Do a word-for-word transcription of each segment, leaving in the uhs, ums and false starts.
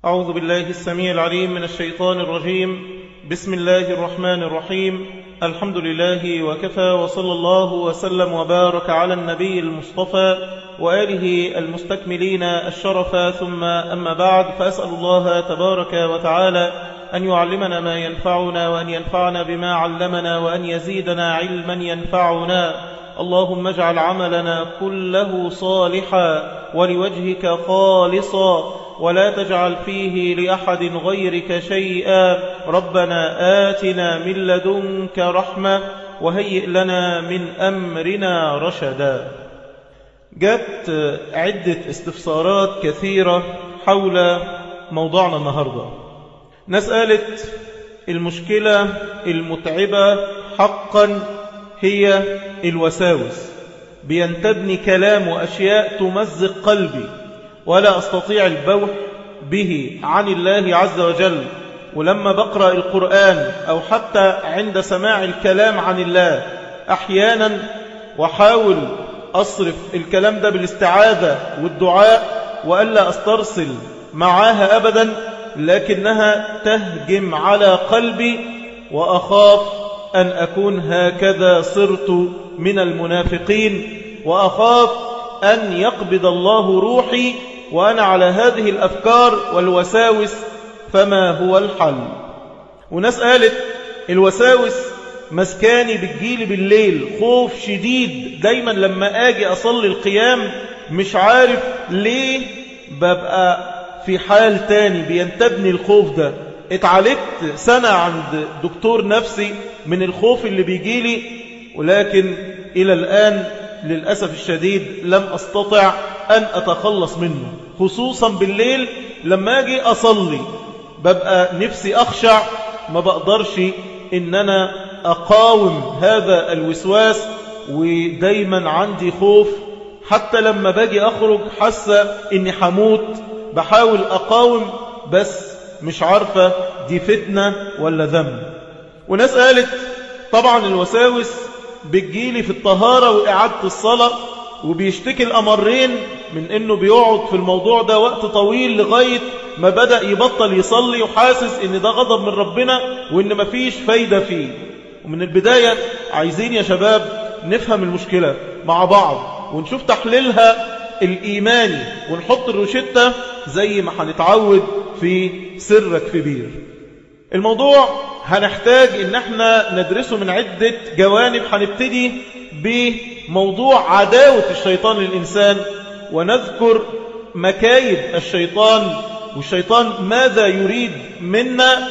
أعوذ بالله السميع العليم من الشيطان الرجيم. بسم الله الرحمن الرحيم. الحمد لله وكفى، وصلى الله وسلم وبارك على النبي المصطفى وآله المستكملين الشرفا، ثم أما بعد، فأسأل الله تبارك وتعالى أن يعلمنا ما ينفعنا، وأن ينفعنا بما علمنا، وأن يزيدنا علما ينفعنا. اللهم اجعل عملنا كله صالحا ولوجهك خالصا، ولا تجعل فيه لأحد غيرك شيئا. ربنا آتنا من لدنك رحمة وهيئ لنا من أمرنا رشدا. جاءت عدة استفسارات كثيرة حول موضوعنا النهاردة. ناس قالت المشكلة المتعبة حقا هي الوساوس، بينتبني كلام وأشياء تمزق قلبي ولا أستطيع البوح به عن الله عز وجل. ولما بقرأ القرآن أو حتى عند سماع الكلام عن الله أحيانا وحاول أصرف الكلام ده بالاستعاذة والدعاء وألا أسترسل معاها أبدا، لكنها تهجم على قلبي، وأخاف أن أكون هكذا صرت من المنافقين، وأخاف أن يقبض الله روحي وأنا على هذه الأفكار والوساوس. فما هو الحل؟ وناس قالت الوساوس مسكاني بتجيلي بالليل، خوف شديد، دايما لما آجي أصلي القيام مش عارف ليه ببقى في حال تاني بينتبني الخوف ده. اتعالجت سنة عند دكتور نفسي من الخوف اللي بيجيلي، ولكن إلى الآن للأسف الشديد لم أستطع أن أتخلص منه، خصوصا بالليل لما أجي أصلي ببقى نفسي أخشع، ما بقدرش إن أنا أقاوم هذا الوسواس، ودايما عندي خوف. حتى لما باجي أخرج حاسة إني حموت، بحاول أقاوم بس مش عارفة دي فتنة ولا ذنب. وناس قالت طبعا الوساوس بتجيلي في الطهارة وإعادة الصلاة، وبيشتكي الأمرين من إنه بيقعد في الموضوع ده وقت طويل لغاية ما بدأ يبطل يصلي، وحاسس إن ده غضب من ربنا وإن مفيش فايدة فيه. ومن البداية عايزين يا شباب نفهم المشكلة مع بعض ونشوف تحليلها الإيماني، ونحط الروشتة زي ما هنتعود في سرك في بير. الموضوع هنحتاج ان احنا ندرسه من عدة جوانب. هنبتدي بموضوع عداوة الشيطان للإنسان، ونذكر مكايد الشيطان والشيطان ماذا يريد منا،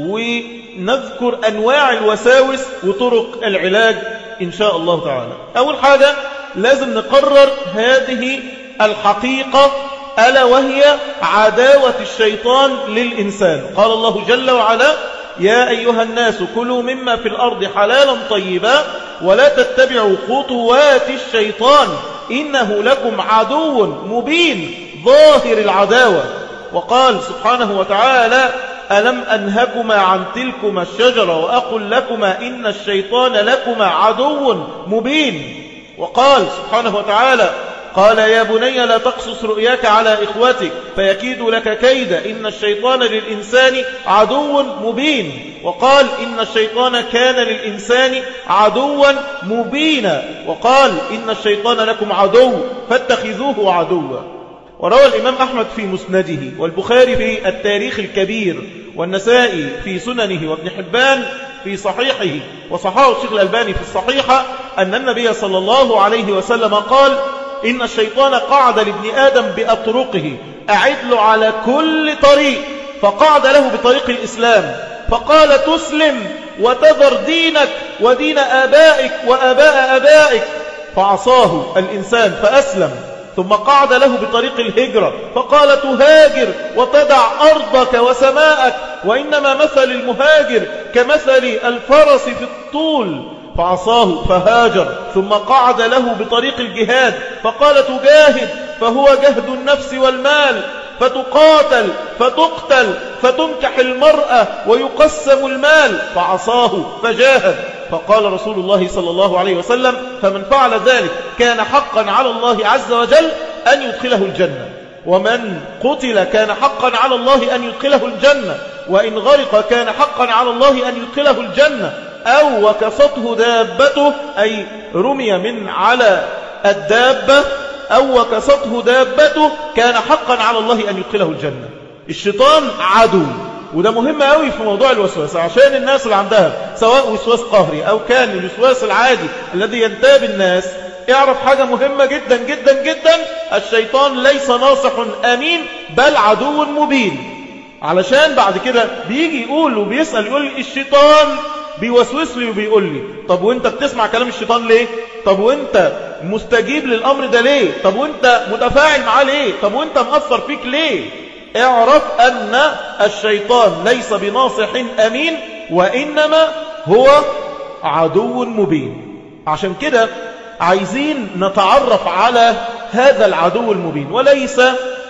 ونذكر أنواع الوساوس وطرق العلاج إن شاء الله تعالى. أول حاجة لازم نقرر هذه الحقيقة، ألا وهي عداوة الشيطان للإنسان. قال الله جل وعلا: يا أيها الناس كلوا مما في الأرض حلالا طيبا ولا تتبعوا خطوات الشيطان إنه لكم عدو مبين ظاهر العداوة. وقال سبحانه وتعالى: ألم أنهكما عن تلكما الشجرة وأقل لكما إن الشيطان لكما عدو مبين. وقال سبحانه وتعالى: قال يا بني لا تقصص رؤياك على إخوتك فيكيد لك كيدا إن الشيطان للإنسان عدو مبين. وقال إن الشيطان كان للإنسان عدوا مبينا. وقال إن الشيطان لكم عدو فاتخذوه عدوا. وروى الإمام أحمد في مسنده، والبخاري في التاريخ الكبير، والنسائي في سننه، وابن حبان في صحيحه، وصححه الشيخ الألباني في الصحيحة، أن النبي صلى الله عليه وسلم قال: إن الشيطان قعد لابن آدم بأطرقه أعد له على كل طريق، فقعد له بطريق الإسلام فقال: تسلم وتذر دينك ودين آبائك وآباء آبائك، فعصاه الإنسان فأسلم. ثم قعد له بطريق الهجرة فقال: تهاجر وتدع أرضك وسماءك، وإنما مثل المهاجر كمثل الفرس في الطول، فعصاه فهاجر. ثم قعد له بطريق الجهاد فقال: تجاهد فهو جهد النفس والمال، فتقاتل فتقتل فتنكح المرأة ويقسم المال، فعصاه فجاهد. فقال رسول الله صلى الله عليه وسلم: فمن فعل ذلك كان حقا على الله عز وجل أن يدخله الجنة. ومن قتل كان حقا على الله أن يدخله الجنة، وإن غرق كان حقا على الله أن يدخله الجنة، أو وكسته دابته أي رمي من على الدابة أو وكسته دابته كان حقا على الله أن يدخله الجنة. الشيطان عدو، وده مهم قوي في موضوع الوسواس، عشان الناس اللي عندها سواء وسواس قهري أو كان الوسواس العادي الذي ينتاب الناس، اعرف حاجة مهمة جدا جدا جدا: الشيطان ليس ناصح أمين بل عدو مبين. علشان بعد كده بيجي يقول وبيسأل يقول لي الشيطان بيوسوس لي وبيقول لي، طب وانت بتسمع كلام الشيطان ليه؟ طب وانت مستجيب للأمر ده ليه؟ طب وانت متفاعل معاه ليه؟ طب وانت مأثر فيك ليه؟ اعرف أن الشيطان ليس بناصح أمين، وإنما هو عدو مبين. عشان كده عايزين نتعرف على هذا العدو المبين، وليس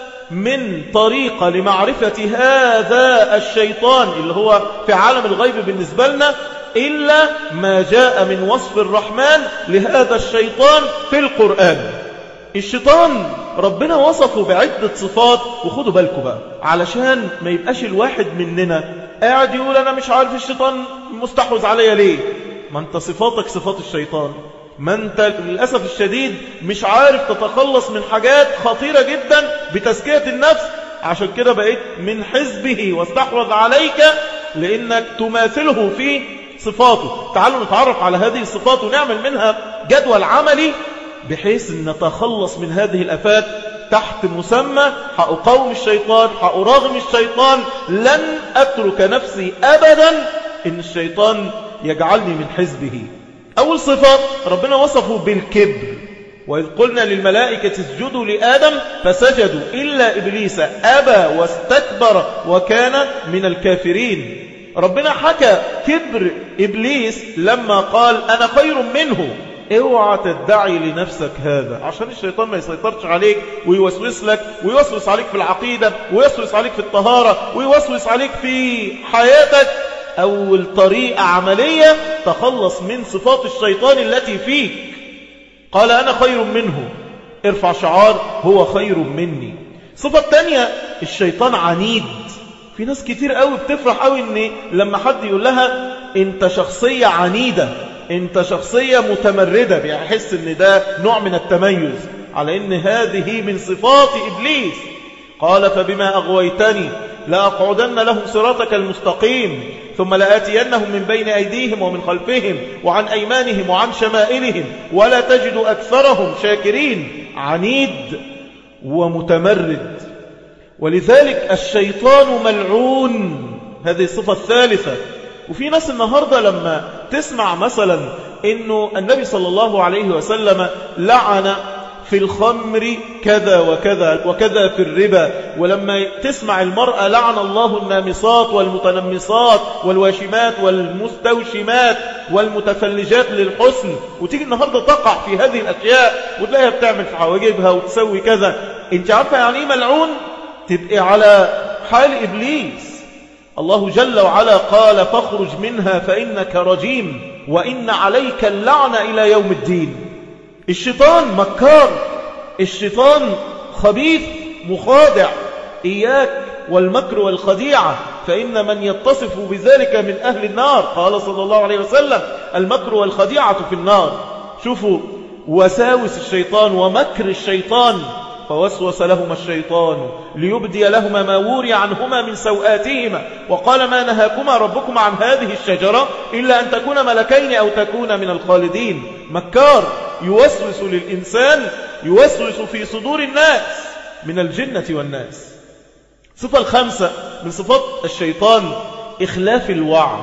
من طريقة لمعرفة هذا الشيطان اللي هو في عالم الغيب بالنسبة لنا إلا ما جاء من وصف الرحمن لهذا الشيطان في القرآن. الشيطان ربنا وصفه بعدة صفات، وخدوا بالكم بقى علشان ما يبقاش الواحد مننا قاعد يقول أنا مش عارف الشيطان مستحوذ عليا ليه. ما انت صفاتك صفات الشيطان، ما انت للأسف الشديد مش عارف تتخلص من حاجات خطيرة جدا بتزكية النفس، عشان كده بقيت من حزبه واستحوذ عليك لأنك تماثله في صفاته. تعالوا نتعرف على هذه الصفات ونعمل منها جدول عملي بحيث أن نتخلص من هذه الأفات تحت مسمى هأقاوم الشيطان، هأراغم الشيطان، لن أترك نفسي أبدا إن الشيطان يجعلني من حزبه. أول صفة ربنا وصفه بالكبر، وإذ قلنا للملائكة اسجدوا لآدم فسجدوا إلا إبليس أبى واستكبر وكان من الكافرين. ربنا حكى كبر إبليس لما قال أنا خير منه. اوعى تدعي لنفسك هذا عشان الشيطان ما يسيطرش عليك ويوسوس لك، ويوسوس عليك في العقيدة، ويوسوس عليك في الطهارة، ويوسوس عليك في حياتك. أول طريقة عملية تخلص من صفات الشيطان التي فيك. قال أنا خير منه، ارفع شعار هو خير مني. صفة تانية الشيطان عنيد. في ناس كتير قوي بتفرح قوي ان لما حد يقول لها انت شخصية عنيدة، انت شخصية متمردة، بيحس ان ده نوع من التميز، على ان هذه من صفات إبليس. قال فبما أغويتني لأقعدن لهم صراطك المستقيم ثم لآتينهم من بين أيديهم ومن خلفهم وعن أيمانهم وعن شمائلهم ولا تجد أكثرهم شاكرين. عنيد ومتمرد، ولذلك الشيطان ملعون. هذه الصفة الثالثة. وفي ناس النهاردة لما تسمع مثلا إنه النبي صلى الله عليه وسلم لعن في الخمر كذا وكذا وكذا في الربا، ولما تسمع المرأة لعن الله النامصات والمتنمصات والواشمات والمستوشمات والمتفلجات للحسن، وتيجي النهاردة تقع في هذه الأشياء وتلاقيها بتعمل في حواجبها وتسوي كذا. انت عارفة يعني ملعون؟ تبقى على حال إبليس. الله جل وعلا قال فاخرج منها فإنك رجيم وإن عليك اللعنة إلى يوم الدين. الشيطان مكار، الشيطان خبيث مخادع. إياك والمكر والخديعة فإن من يتصف بذلك من أهل النار. قال صلى الله عليه وسلم المكر والخديعة في النار. شوفوا وساوس الشيطان ومكر الشيطان. فوسوس لهما الشيطان ليبدي لهما ما وري عنهما من سوآتهما وقال ما نهاكما ربكما عن هذه الشجرة إلا أن تكون ملكين أو تكون من الخالدين. مكار يوسوس للإنسان، يوسوس في صدور الناس من الجنة والناس. صفة الخامسة من صفات الشيطان إخلاف الوعد.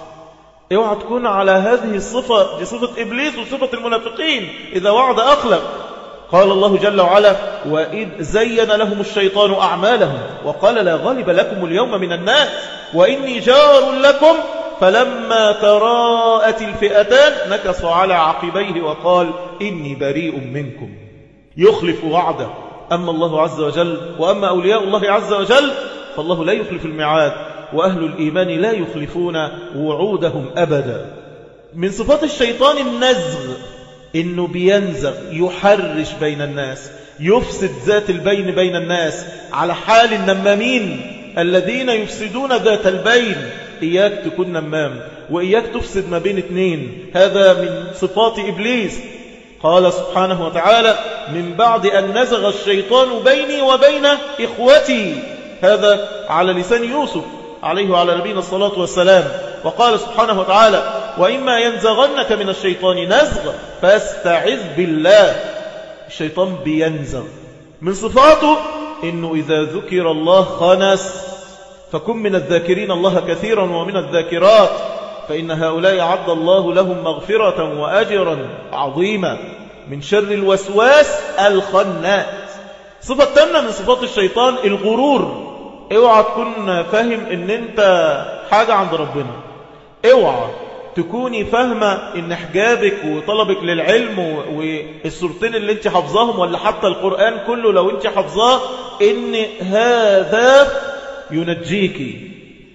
اوعى تكون على هذه الصفة، دي صفة إبليس وصفة المنافقين، إذا وعد أخلف. قال الله جل وعلا وإذ زين لهم الشيطان أعمالهم وقال لا غالب لكم اليوم من الناس وإني جار لكم فلما تراءت الفئتان نكص على عقبيه وقال إني بريء منكم. يخلف وعده. أما الله عز وجل وأما أولياء الله عز وجل فالله لا يخلف الميعاد، وأهل الإيمان لا يخلفون وعودهم أبدا. من صفات الشيطان النزغ، إنه بينزغ يحرش بين الناس. يفسد ذات البين بين الناس، على حال النمامين الذين يفسدون ذات البين. إياك تكون نمام وإياك تفسد ما بين اثنين، هذا من صفات إبليس. قال سبحانه وتعالى: من بعد أن نزغ الشيطان بيني وبين إخوتي، هذا على لسان يوسف عليه وعلى نبينا الصلاة والسلام. وقال سبحانه وتعالى: وإما ينزغنك من الشيطان نزغ فاستعذ بالله. الشيطان بينزغ، من صفاته إنه إذا ذكر الله خنس، فكن من الذاكرين الله كثيرا ومن الذاكرات، فإن هؤلاء عد الله لهم مغفرة وأجرا عظيما. من شر الوسواس الخناس. صفة تامنة من صفات الشيطان الغرور. اوعى تكون فاهم ان انت حاجة عند ربنا، اوعى تكوني فاهمة ان حجابك وطلبك للعلم والسورتين اللي انت حفظاهم ولا حتى القرآن كله لو انت حفظاه ان هذا ينجيك.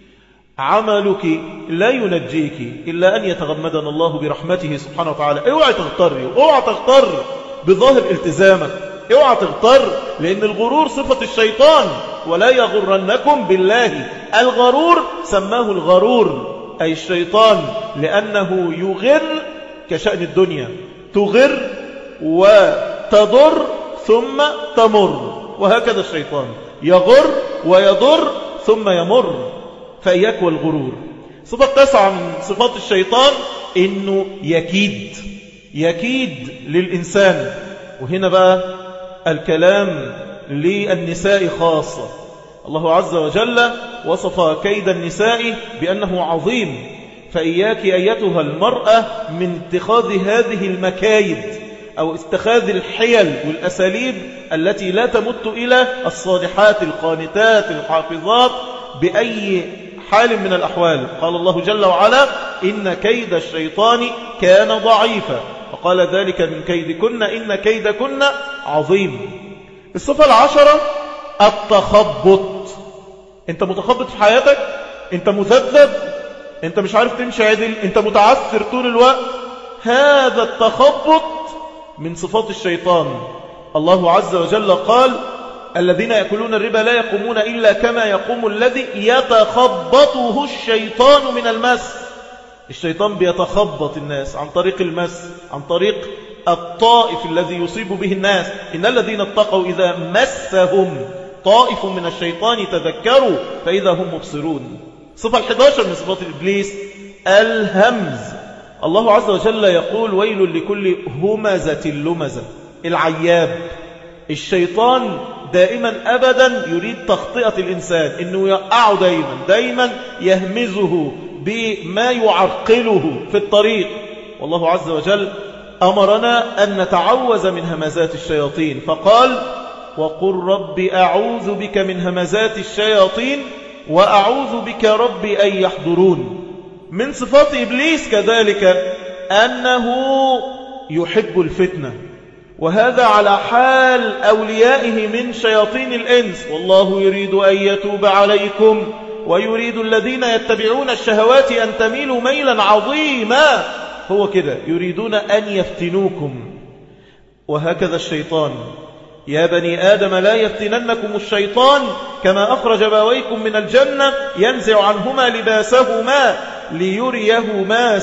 عملك لا ينجيك إلا أن يتغمدنا الله برحمته سبحانه وتعالى. اوعى تغتري، اوعى تغتر بظاهر التزامك، اوعى تغتر، لأن الغرور صفة الشيطان. ولا يغرنكم بالله الغرور، سماه الغرور أي الشيطان، لأنه يغر كشأن الدنيا، تغر وتضر ثم تمر، وهكذا الشيطان يغر ويضر ثم يمر. فإياك والغرور. صفة تسعة من صفات الشيطان إنه يكيد، يكيد للإنسان. وهنا بقى الكلام للنساء خاصة. الله عز وجل وصف كيد النساء بأنه عظيم، فإياك أيتها المرأة من اتخاذ هذه المكايد أو اتخاذ الحيل والأساليب التي لا تمت إلى الصالحات القانتات الحافظات بأي حال من الأحوال. قال الله جل وعلا: إن كيد الشيطان كان ضعيفا، وقال ذلك من كيدكن إن كيدكن عظيم. الصفة العشرة التخبط. انت متخبط في حياتك، انت مذبذب، انت مش عارف تمشي عدل، انت متعثر طول الوقت، هذا التخبط من صفات الشيطان. الله عز وجل قال: الذين يأكلون الربا لا يقومون إلا كما يقوم الذي يتخبطه الشيطان من المس. الشيطان بيتخبط الناس عن طريق المس، عن طريق الطائف الذي يصيب به الناس. إن الذين اتقوا إذا مسهم طائف من الشيطان تذكروا فإذا هم مبصرون. صفة الحداشر من صفات إبليس الهمز. الله عز وجل يقول: ويل لكل همزة لمزة، العياب. الشيطان دائما أبدا يريد تخطئة الإنسان، إنه يقعه دائما دائما يهمزه بما يعرقله في الطريق. والله عز وجل أمرنا أن نتعوذ من همزات الشياطين، فقال: وقل رب أعوذ بك من همزات الشياطين وأعوذ بك رب أن يحضرون. من صفات إبليس كذلك أنه يحب الفتنة، وهذا على حال أوليائه من شياطين الإنس. والله يريد أن يتوب عليكم ويريد الذين يتبعون الشهوات أن تميلوا ميلا عظيما. هو كده يريدون أن يفتنوكم، وهكذا الشيطان. يا بني آدم لا يفتننكم الشيطان كما أخرج أبويكم من الجنة ينزع عنهما لباسهما ليريهما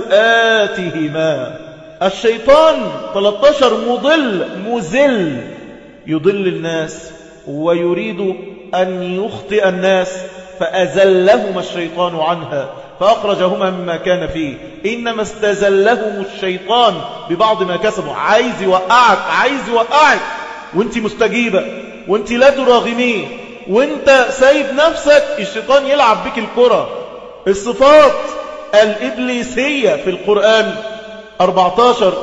سوآتهما. الشيطان ثلاثة عشر مضل مزل، يضل الناس ويريد أن يخطئ الناس، فأزلهما الشيطان عنها فأخرجهما مما كان فيه. إنما استزلهم الشيطان ببعض ما كسبوا. عايز يوقعك، عايز يوقعك وانت مستجيبة وانت لا تراغميه وانت سايب نفسك، الشيطان يلعب بك الكرة. الصفات الإبليسية في القرآن أربعة عشر.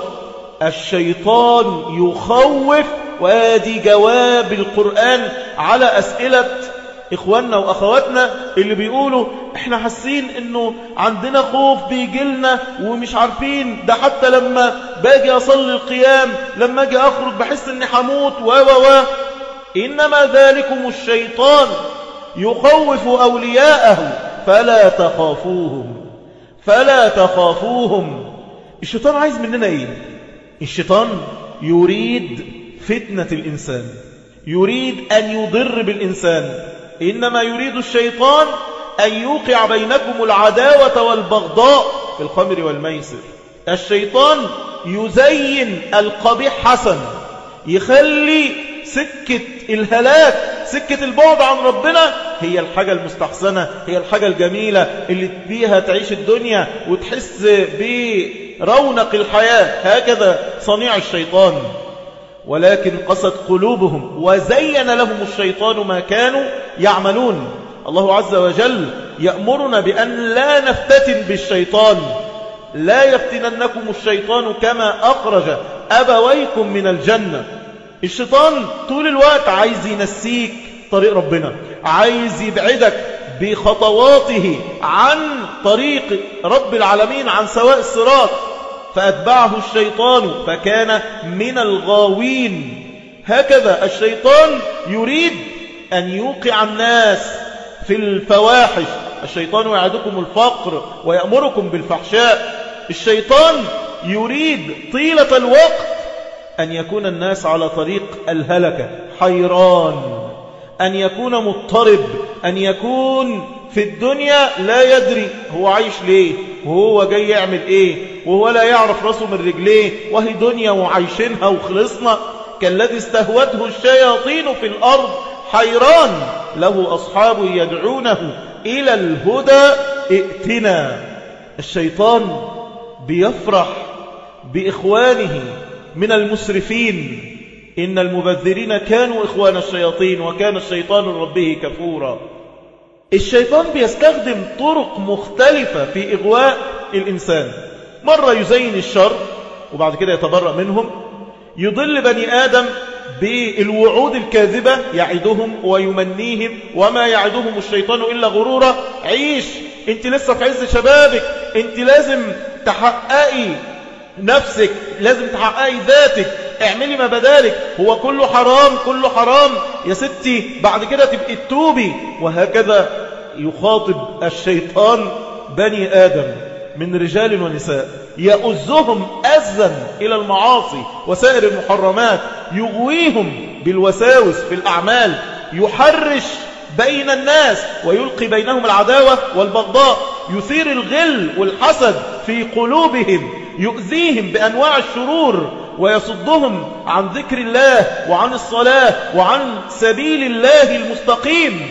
الشيطان يخوف، وادي جواب القرآن على أسئلة إخواننا وأخواتنا اللي بيقولوا إحنا حاسين إنه عندنا خوف بيجيلنا ومش عارفين، ده حتى لما باجي أصلي القيام لما أجي أخرج بحس إني حموت و و و إنما ذلكم الشيطان يخوف أولياءه فلا تخافوهم فلا تخافوهم. الشيطان عايز مننا إيه؟ الشيطان يريد فتنة الإنسان، يريد أن يضر بالإنسان. إنما يريد الشيطان أن يوقع بينكم العداوة والبغضاء في الخمر والميسر. الشيطان يزين القبيح حسن، يخلي سكة الهلاك، سكة البعد عن ربنا هي الحاجة المستحسنة، هي الحاجة الجميلة اللي بيها تعيش الدنيا وتحس برونق الحياة. هكذا صنيع الشيطان. ولكن قست قلوبهم وزين لهم الشيطان ما كانوا يعملون. الله عز وجل يأمرنا بأن لا نفتتن بالشيطان. لا يفتننكم الشيطان كما أخرج أبويكم من الجنة. الشيطان طول الوقت عايز ينسيك طريق ربنا، عايز يبعدك بخطواته عن طريق رب العالمين، عن سواء الصراط. فأتبعه الشيطان فكان من الغاوين. هكذا الشيطان يريد أن يوقع الناس في الفواحش. الشيطان يعدكم الفقر ويأمركم بالفحشاء. الشيطان يريد طيلة الوقت أن يكون الناس على طريق الهلكة، حيران، أن يكون مضطرب، أن يكون في الدنيا لا يدري هو عايش ليه، وهو جاي يعمل ايه، وهو لا يعرف راسه من رجليه، وهي دنيا وعايشينها وخلصنا. كالذي استهوته الشياطين في الأرض حيران له أصحاب يدعونه إلى الهدى ائتنا. الشيطان بيفرح بإخوانه من المسرفين. إن المبذرين كانوا إخوان الشياطين وكان الشيطان ربه كفورا. الشيطان بيستخدم طرق مختلفة في إغواء الإنسان. مرة يزين الشر وبعد كده يتبرأ منهم، يضل بني آدم بالوعود الكاذبة، يعدهم ويمنيهم وما يعدهم الشيطان إلا غرورا. عيش، انت لسه في عز شبابك، انت لازم تحققي نفسك، لازم تحققي ذاتك، اعملي ما بدالك، هو كله حرام، كله حرام يا ستي، بعد كده تبقي التوبي. وهكذا يخاطب الشيطان بني آدم من رجال ونساء، يؤزهم أزا إلى المعاصي وسائر المحرمات، يغويهم بالوساوس في الأعمال، يحرش بين الناس ويلقي بينهم العداوة والبغضاء، يثير الغل والحسد في قلوبهم، يؤذيهم بأنواع الشرور ويصدهم عن ذكر الله وعن الصلاة وعن سبيل الله المستقيم.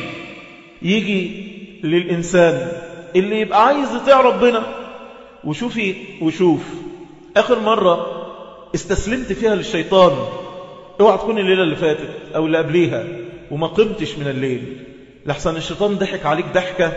يجي للإنسان اللي يبقى عايز يطيع ربنا، وشوفي وشوف آخر مرة استسلمت فيها للشيطان، اوعى تكون الليلة اللي فاتت أو اللي قبليها وما قمتش من الليل، لحسن الشيطان ضحك عليك ضحكة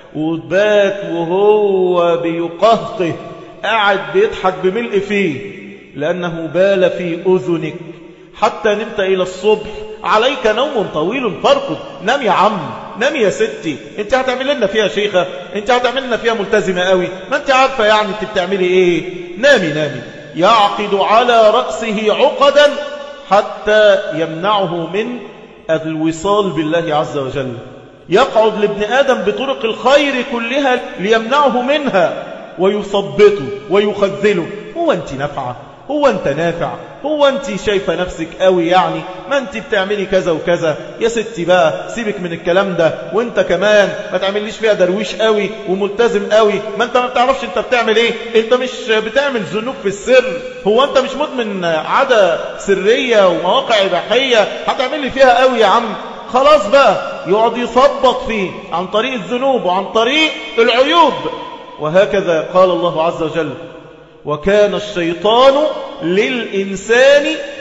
وتبات وهو بيقهقه قاعد بيضحك بملء فيه، لأنه بال في أذنك حتى نمت إلى الصبح. عليك نوم طويل فارقد، نام يا عم، نام يا ستي، انت هتعمل لنا فيها شيخة، انت هتعمل لنا فيها ملتزمة قوي، ما انت عارفة يعني انت بتعملي ايه. نامي نامي. يعقد على رأسه عقدا حتى يمنعه من الوصال بالله عز وجل. يقعد لابن آدم بطرق الخير كلها ليمنعه منها، ويثبطه ويخذله. هو انت نافعة؟ هو انت نافع؟ هو انت شايفة نفسك قوي يعني؟ ما انت بتعملي كذا وكذا يا ستي، بقى سيبك من الكلام ده، وانت كمان ما تعمليش فيها درويش قوي وملتزم قوي، ما انت ما بتعرفش انت بتعمل ايه، انت مش بتعمل ذنوب في السر، هو انت مش مدمن عادة سرية ومواقع إباحية هتعملي فيها قوي يا عم. خلاص بقى يقعد يثبط فيه عن طريق الذنوب وعن طريق العيوب. وهكذا قال الله عز وجل: وكان الشيطان للإنسان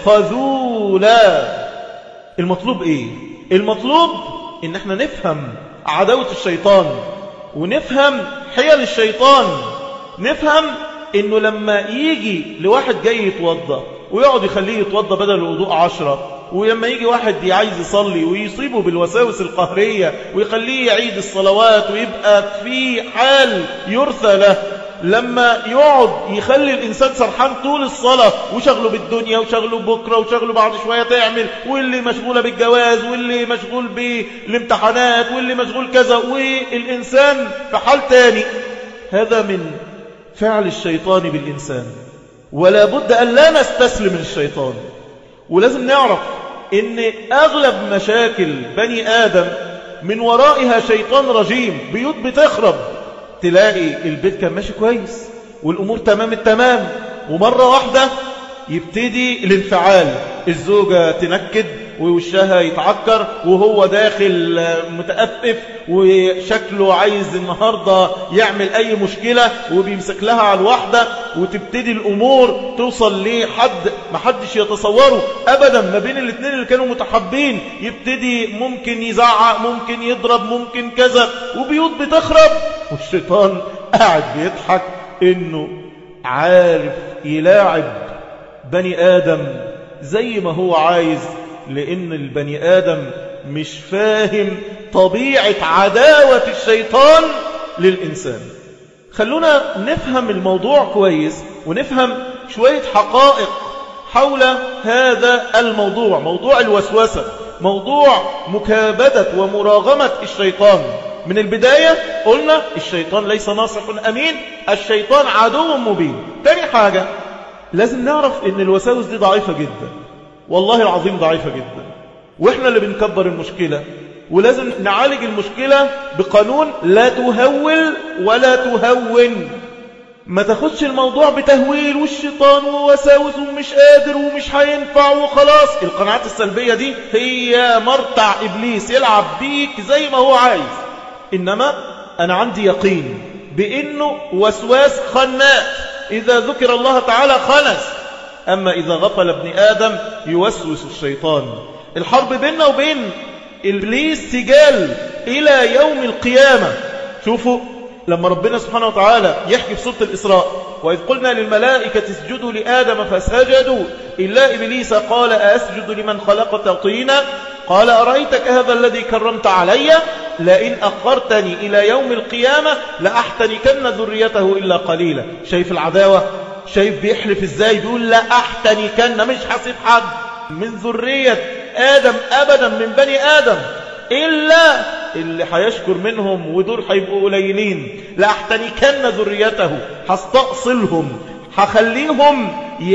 خذولا. المطلوب ايه؟ المطلوب ان احنا نفهم عداوة الشيطان، ونفهم حيل الشيطان، نفهم انه لما يجي لواحد جاي يتوضى ويقعد يخليه يتوضى بدل الوضوء عشرة، ولما يجي واحد عايز يصلي ويصيبه بالوساوس القهرية ويخليه يعيد الصلوات ويبقى في حال يرثى له، لما يقعد يخلي الإنسان سرحان طول الصلاة وشغله بالدنيا وشغله بكرة وشغله بعد شوية تعمل، واللي مشغولة بالجواز واللي مشغول بالامتحانات واللي مشغول كذا، والإنسان في حال تاني. هذا من فعل الشيطان بالإنسان، ولا بد أن لا نستسلم للشيطان، ولازم نعرف ان اغلب مشاكل بني آدم من ورائها شيطان رجيم. بيوت بتخرب، تلاقي البيت كان ماشي كويس والامور تمام التمام، ومرة واحدة يبتدي الانفعال، الزوجة تنكد ووشها يتعكر وهو داخل متأفف وشكله عايز النهاردة يعمل أي مشكلة وبيمسك لها على الواحدة، وتبتدي الأمور توصل لحد محدش يتصوره أبدا ما بين الاثنين اللي كانوا متحبين. يبتدي ممكن يزعق، ممكن يضرب، ممكن كذا، وبيوت بتخرب والشيطان قاعد بيضحك إنه عارف يلاعب بني آدم زي ما هو عايز، لأن البني آدم مش فاهم طبيعة عداوة الشيطان للإنسان. خلونا نفهم الموضوع كويس ونفهم شوية حقائق حول هذا الموضوع، موضوع الوسوسة، موضوع مكابدة ومراغمة الشيطان. من البداية قلنا الشيطان ليس ناصح أمين، الشيطان عدو مبين. تاني حاجة لازم نعرف ان الوساوس دي ضعيفة جدا، والله العظيم ضعيفة جدا، واحنا اللي بنكبر المشكلة. ولازم نعالج المشكلة بقانون لا تهول ولا تهون. ما تاخدش الموضوع بتهويل والشيطان ووساوس ومش قادر ومش هينفع وخلاص. القناعات السلبية دي هي مرتع إبليس يلعب بيك زي ما هو عايز. إنما أنا عندي يقين بأنه وسواس خناس، إذا ذكر الله تعالى خنس، أما إذا غفل ابن آدم يوسوس الشيطان. الحرب بيننا وبين إبليس سجال إلى يوم القيامة. شوفوا لما ربنا سبحانه وتعالى يحكي في سورة الإسراء: وإذ قلنا للملائكة اسجدوا لآدم فسجدوا إلا إبليس قال أسجد لمن خلقت طينا قال أرأيتك هذا الذي كرمت علي لئن أخرتني إلى يوم القيامة لأحتنكن ذريته إلا قليلا. شايف العداوة؟ شايف بيحلف إزاي؟ بيقول لأحتنكن، مش حسيب حد من ذرية آدم أبدا من بني آدم إلا اللي هيشكر منهم، ودول هيبقوا قليلين. لأحتنكن ذريته، هستأصلهم، هخليهم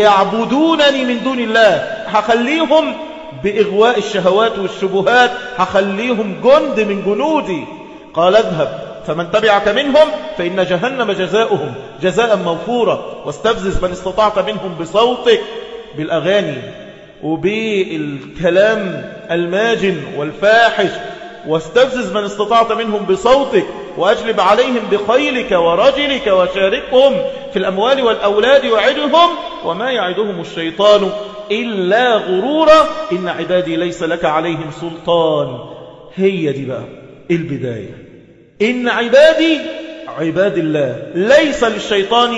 يعبدونني من دون الله، هخليهم بإغواء الشهوات والشبهات، هخليهم جند من جنودي. قال اذهب فمن تبعك منهم فإن جهنم جزاؤهم جزاء موفورا واستفزز من استطعت منهم بصوتك، بالأغاني وبالكلام الماجن والفاحش، واستفزز من استطعت منهم بصوتك وأجلب عليهم بخيلك ورجلك وشاركهم في الأموال والأولاد وعدهم وما يعدهم الشيطان إلا غرورا إن عبادي ليس لك عليهم سلطان. هي دي بقى البداية، إن عبادي عباد الله ليس للشيطان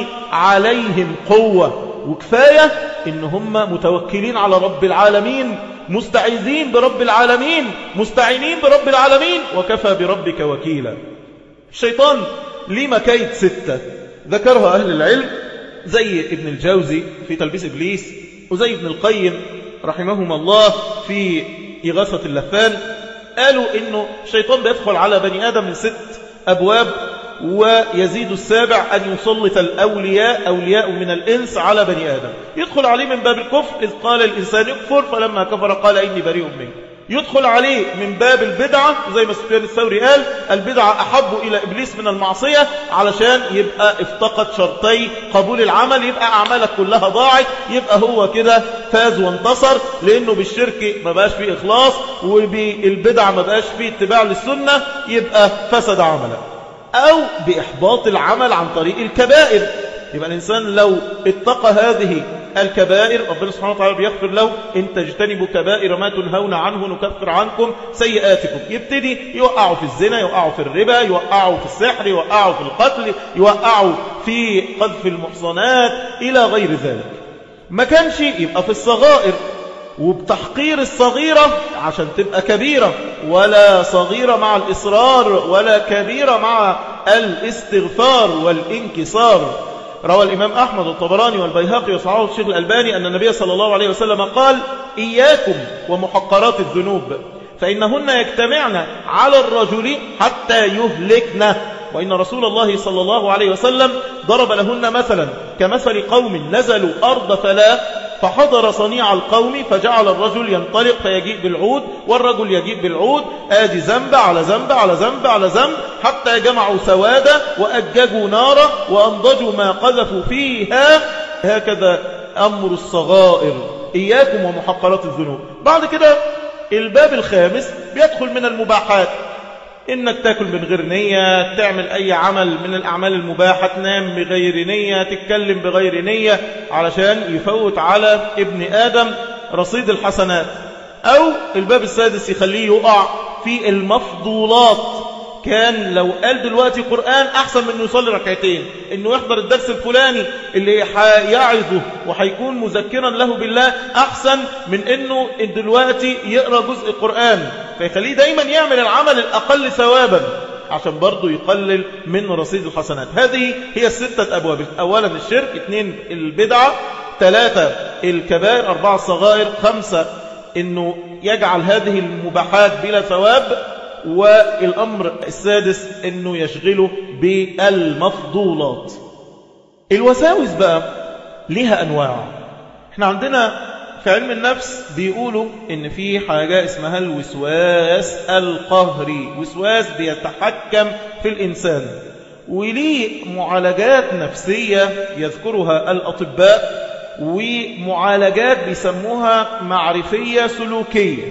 عليهم قوة، وكفاية إن هم متوكلين على رب العالمين، مستعيذين برب العالمين، مستعينين برب العالمين، وكفى بربك وكيلا. الشيطان ليه مكايد ستة ذكرها أهل العلم زي ابن الجوزي في تلبيس إبليس، وزي ابن القيم رحمهما الله في إغاثة اللفان. قالوا إنه الشيطان بيدخل على بني آدم من ست أبواب، ويزيد السابع أن يسلط الأولياء أولياء من الإنس على بني آدم. يدخل عليه من باب الكفر، إذ قال الإنسان يكفر فلما كفر قال إني بريء منه. يدخل عليه من باب البدعة زي ما سفيان الثوري قال: البدعة أحب إلى إبليس من المعصية، علشان يبقى افتقد شرطي قبول العمل، يبقى أعمالك كلها ضاعت، يبقى هو كده فاز وانتصر، لأنه بالشرك ما بقاش فيه إخلاص، وبالبدعة ما بقاش فيه اتباع للسنة، يبقى فسد عملك. أو بإحباط العمل عن طريق الكبائر، يبقى الإنسان لو اتقى هذه الكبائر ربنا سبحانه وتعالى بيغفر له: إن تجتنبوا كبائر ما تنهون عنه نكفر عنكم سيئاتكم. يبتدي يوقعوا في الزنا، يوقعوا في الربا، يوقعوا في السحر، يوقعوا في القتل، يوقعوا في قذف المحصنات إلى غير ذلك. ما كانش يبقى في الصغائر، وبتحقير الصغيرة عشان تبقى كبيرة، ولا صغيرة مع الإصرار ولا كبيرة مع الاستغفار والانكسار. روى الإمام أحمد والطبراني والبيهقي وصححه الشيخ الألباني أن النبي صلى الله عليه وسلم قال: إياكم ومحقرات الذنوب فإنهن يجتمعن على الرجل حتى يهلكن، وإن رسول الله صلى الله عليه وسلم ضرب لهن مثلا كمثل قوم نزلوا أرض فلا فحضر صنيع القوم فجعل الرجل ينطلق فيجيء بالعود والرجل يجيء بالعود، آدي ذنب على ذنب على ذنب على ذنب، حتى جمعوا سوادا وأججوا نارا وأنضجوا ما قذفوا فيها. هكذا أمر الصغائر، إياكم ومحقرات الذنوب. بعد كده الباب الخامس بيدخل من المباحات، إنك تاكل من غير نية، تعمل أي عمل من الأعمال المباحة، تنام بغير نية، تتكلم بغير نية، علشان يفوت على ابن آدم رصيد الحسنات. أو الباب السادس يخليه يقع في المفضولات، كان لو قال دلوقتي قرآن أحسن من أنه يصلي ركعتين، أنه يحضر الدرس الفلاني اللي يعظه وحيكون مذكرا له بالله أحسن من أنه دلوقتي يقرأ جزء قرآن، فيخليه دايما يعمل العمل الأقل ثوابا عشان برضو يقلل من رصيد الحسنات. هذه هي الستة أبواب: أولا الشرك، اثنين البدعة، ثلاثة الكبائر، أربعة الصغائر، خمسة أنه يجعل هذه المباحات بلا ثواب، والأمر السادس أنه يشغله بالمفضولات. الوساوس بقى لها أنواع. احنا عندنا في علم النفس بيقولوا ان في حاجة اسمها الوسواس القهري، وسواس بيتحكم في الإنسان، وليه معالجات نفسية يذكرها الأطباء، ومعالجات بيسموها معرفية سلوكية.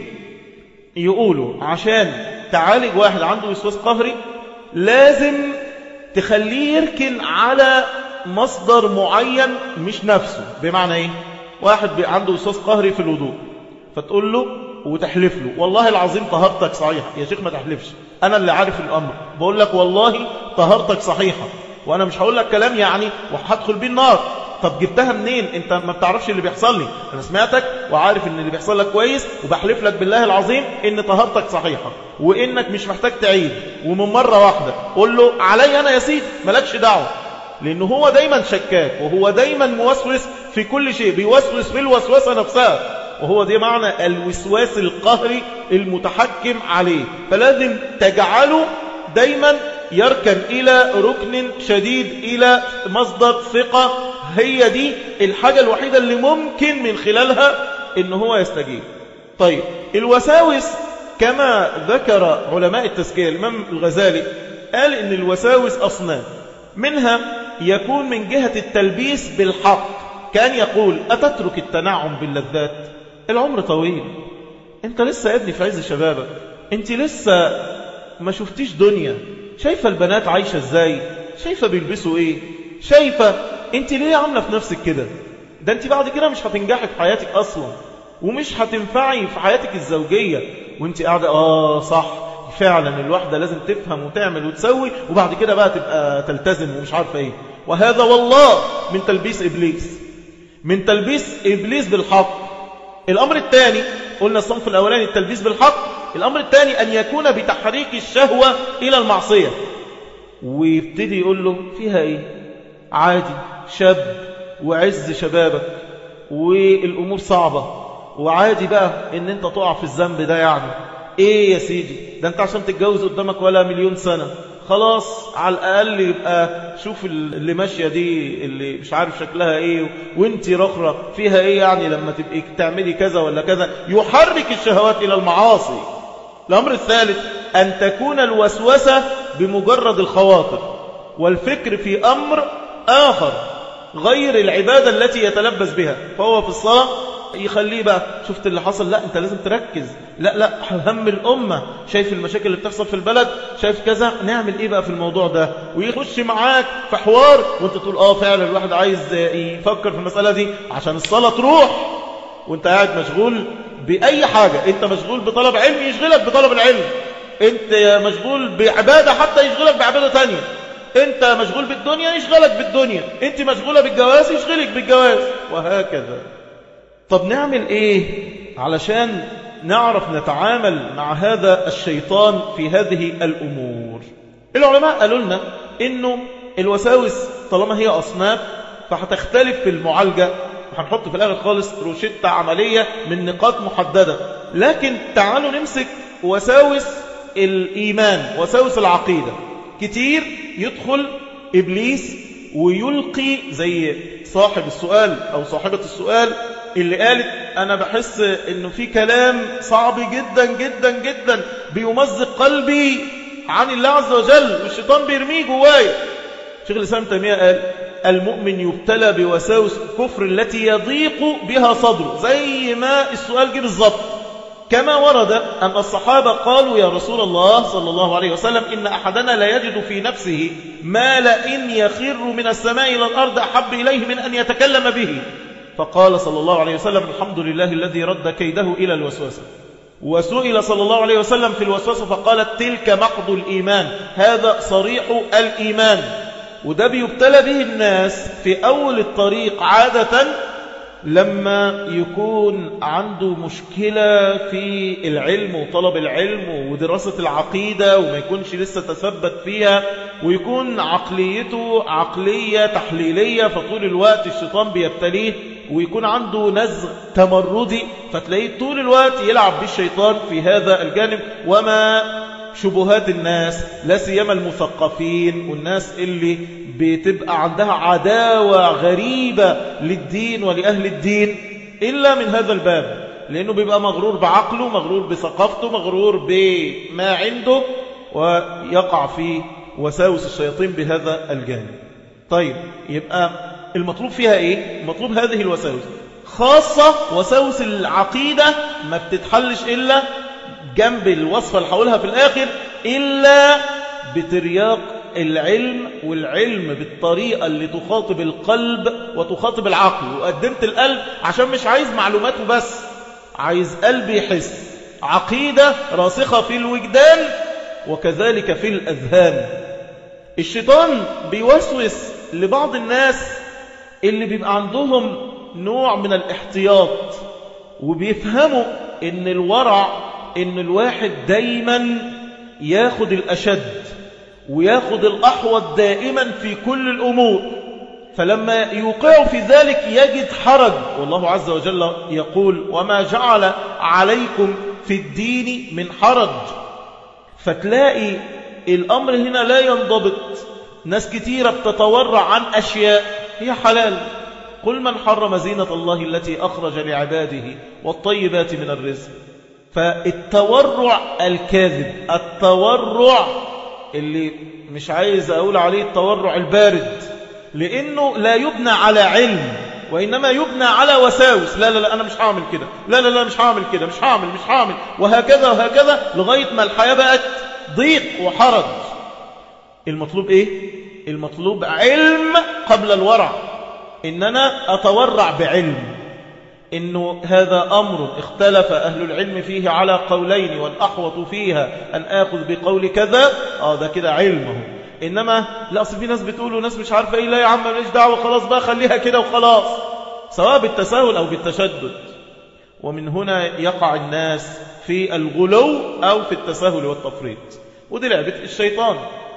يقولوا عشان تعالج واحد عنده وسواس قهري لازم تخليه يركن على مصدر معين مش نفسه. بمعنى ايه؟ واحد عنده وسواس قهري في الوضوء، فتقول له وتحلف له والله العظيم طهارتك صحيحة. يا شيخ ما تحلفش، انا اللي عارف الامر، بقول لك والله طهارتك صحيحة، وانا مش هقول لك كلام يعني وهدخل بيه النار. طب جبتها منين؟ انت ما بتعرفش اللي بيحصل لي، انا سمعتك وعارف ان اللي بيحصل لك كويس، وبحلف لك بالله العظيم ان طهارتك صحيحة وانك مش محتاج تعيد، ومن مرة واحدة قول له علي انا يا سيدي مالكش دعوة، لانه هو دايما شكاك وهو دايما موسوس في كل شيء، بيوسوس في الوسوسة نفسها، وهو دي معنى الوسواس القهري المتحكم عليه. فلازم تجعله دايما يركن إلى ركن شديد، إلى مصدر ثقة، هي دي الحاجة الوحيدة اللي ممكن من خلالها إن هو يستجيب. طيب الوساوس كما ذكر علماء التزكية، الإمام الغزالي قال إن الوساوس أصناف، منها يكون من جهة التلبيس بالحق، كان يقول أتترك التنعم باللذات؟ العمر طويل، انت لسه يا ابني في عز شبابك، انت لسه ما شفتيش دنيا، شايفة البنات عايشة ازاي، شايفة بيلبسوا ايه، شايفة انت ليه عاملة في نفسك كده؟ ده انت بعد كده مش هتنجحي في حياتك اصلا، ومش هتنفعي في حياتك الزوجية، وانت قاعدة اه صح فعلا الواحدة لازم تفهم وتعمل وتسوي، وبعد كده بقى تبقى تلتزم ومش عارفة ايه. وهذا والله من تلبيس إبليس، من تلبيس إبليس بالحق. الأمر الثاني قلنا الصنف الأولاني التلبيس بالحق، الأمر الثاني أن يكون بتحريك الشهوة إلى المعصية، ويبتدي يقول له فيها إيه؟ عادي، شاب وعز شبابك والأمور صعبة، وعادي بقى إن أنت تقع في الذنب ده، يعني إيه يا سيدي؟ ده أنت عشان تتجوز قدامك ولا مليون سنة، خلاص على الأقل يبقى شوف اللي ماشية دي اللي مش عارف شكلها ايه وانتي رخرة فيها ايه، يعني لما تبقى تعملي كذا ولا كذا، يحرك الشهوات إلى المعاصي. الأمر الثالث أن تكون الوسوسة بمجرد الخواطر والفكر في أمر آخر غير العبادة التي يتلبس بها، فهو في الصلاة يخليه بقى شفت اللي حصل، لا انت لازم تركز، لا لا هم الأمة، شايف المشاكل اللي بتحصل في البلد، شايف كذا، نعمل ايه بقى في الموضوع ده، ويخش معاك في حوار وانت تقول اه فعلا الواحد عايز يفكر في المسألة دي عشان الصلاة تروح، وانت قاعد مشغول بأي حاجة، انت مشغول بطلب علم يشغلك بطلب العلم، انت مشغول بعبادة حتى يشغلك بعبادة تانية، انت مشغول بالدنيا يشغلك بالدنيا، انت مشغولة بالجواز يشغلك بالجواز، وهكذا. طب نعمل ايه علشان نعرف نتعامل مع هذا الشيطان في هذه الأمور؟ العلماء قالوا لنا انه الوساوس طالما هي أصناف فهتختلف في المعالجة، وهنحط في الآخر خالص روشتة عملية من نقاط محددة، لكن تعالوا نمسك وساوس الإيمان، وساوس العقيدة. كتير يدخل إبليس ويلقي زي صاحب السؤال أو صاحبة السؤال اللي قالت أنا بحس إنه في كلام صعب جدا جدا جدا بيمزق قلبي عن الله عز وجل والشيطان بيرميه جوايا. شيخ الإسلام تيمية قال المؤمن يبتلى بوساوس كفر التي يضيق بها صدره، زي ما السؤال جه بالظبط، كما ورد أن الصحابة قالوا يا رسول الله صلى الله عليه وسلم إن أحدنا لا يجد في نفسه ما لئن يخر من السماء إلى الأرض أحب إليه من أن يتكلم به، فقال صلى الله عليه وسلم الحمد لله الذي رد كيده إلى الوسوسة. وسئل صلى الله عليه وسلم في الوسوسة فقالت تلك مقض الإيمان، هذا صريح الإيمان. وده بيبتلى به الناس في أول الطريق عادة لما يكون عنده مشكلة في العلم وطلب العلم ودراسة العقيدة وما يكونش لسه تثبت فيها، ويكون عقليته عقلية تحليلية، فطول الوقت الشيطان بيبتليه، ويكون عنده نزغ تمردي فتلاقيه طول الوقت يلعب بالشيطان في هذا الجانب. وما شبهات الناس لا سيما المثقفين والناس اللي بتبقى عندها عداوة غريبة للدين ولأهل الدين إلا من هذا الباب، لأنه بيبقى مغرور بعقله، مغرور بثقافته، مغرور بما عنده، ويقع في وساوس الشياطين بهذا الجانب. طيب يبقى المطلوب فيها إيه؟ المطلوب هذه الوساوس، خاصة وساوس العقيدة ما بتتحلش إلا جنب الوصفة اللي هقولها في الآخر إلا بترياق العلم، والعلم بالطريقة اللي تخاطب القلب وتخاطب العقل. وقدمت القلب عشان مش عايز معلوماته بس، عايز قلب يحس، عقيدة راسخة في الوجدان وكذلك في الأذهان. الشيطان بيوسوس لبعض الناس اللي بيبقى عندهم نوع من الاحتياط وبيفهموا ان الورع ان الواحد دايما ياخد الأشد وياخد الأحوط دائما في كل الأمور، فلما يوقع في ذلك يجد حرج. والله عز وجل يقول وما جعل عليكم في الدين من حرج، فتلاقي الأمر هنا لا ينضبط. ناس كتيرة بتتورع عن أشياء هي حلال، قل من حرم زينة الله التي أخرج لعباده والطيبات من الرزق. فالتورع الكاذب، التورع اللي مش عايز أقول عليه التورع البارد، لأنه لا يبنى على علم وإنما يبنى على وساوس. لا لا لا أنا مش هعمل كده، لا لا لا مش هعمل كده، مش هعمل مش هعمل وهكذا وهكذا لغاية ما الحياة بقت ضيق وحرج. المطلوب إيه؟ المطلوب علم قبل الورع، إن أنا أتورع بعلم، إنه هذا أمر اختلف أهل العلم فيه على قولين والأحوط فيها أن آخذ بقول كذا، آه ده كده علمه. إنما لا أصل في ناس بتقول وناس مش عارفة إيه، لا يا عم ماليش دعوة خلاص بقى خليها كده وخلاص، سواء بالتساهل أو بالتشدد. ومن هنا يقع الناس في الغلو أو في التساهل والتفريط، ودي لعبة الشيطان.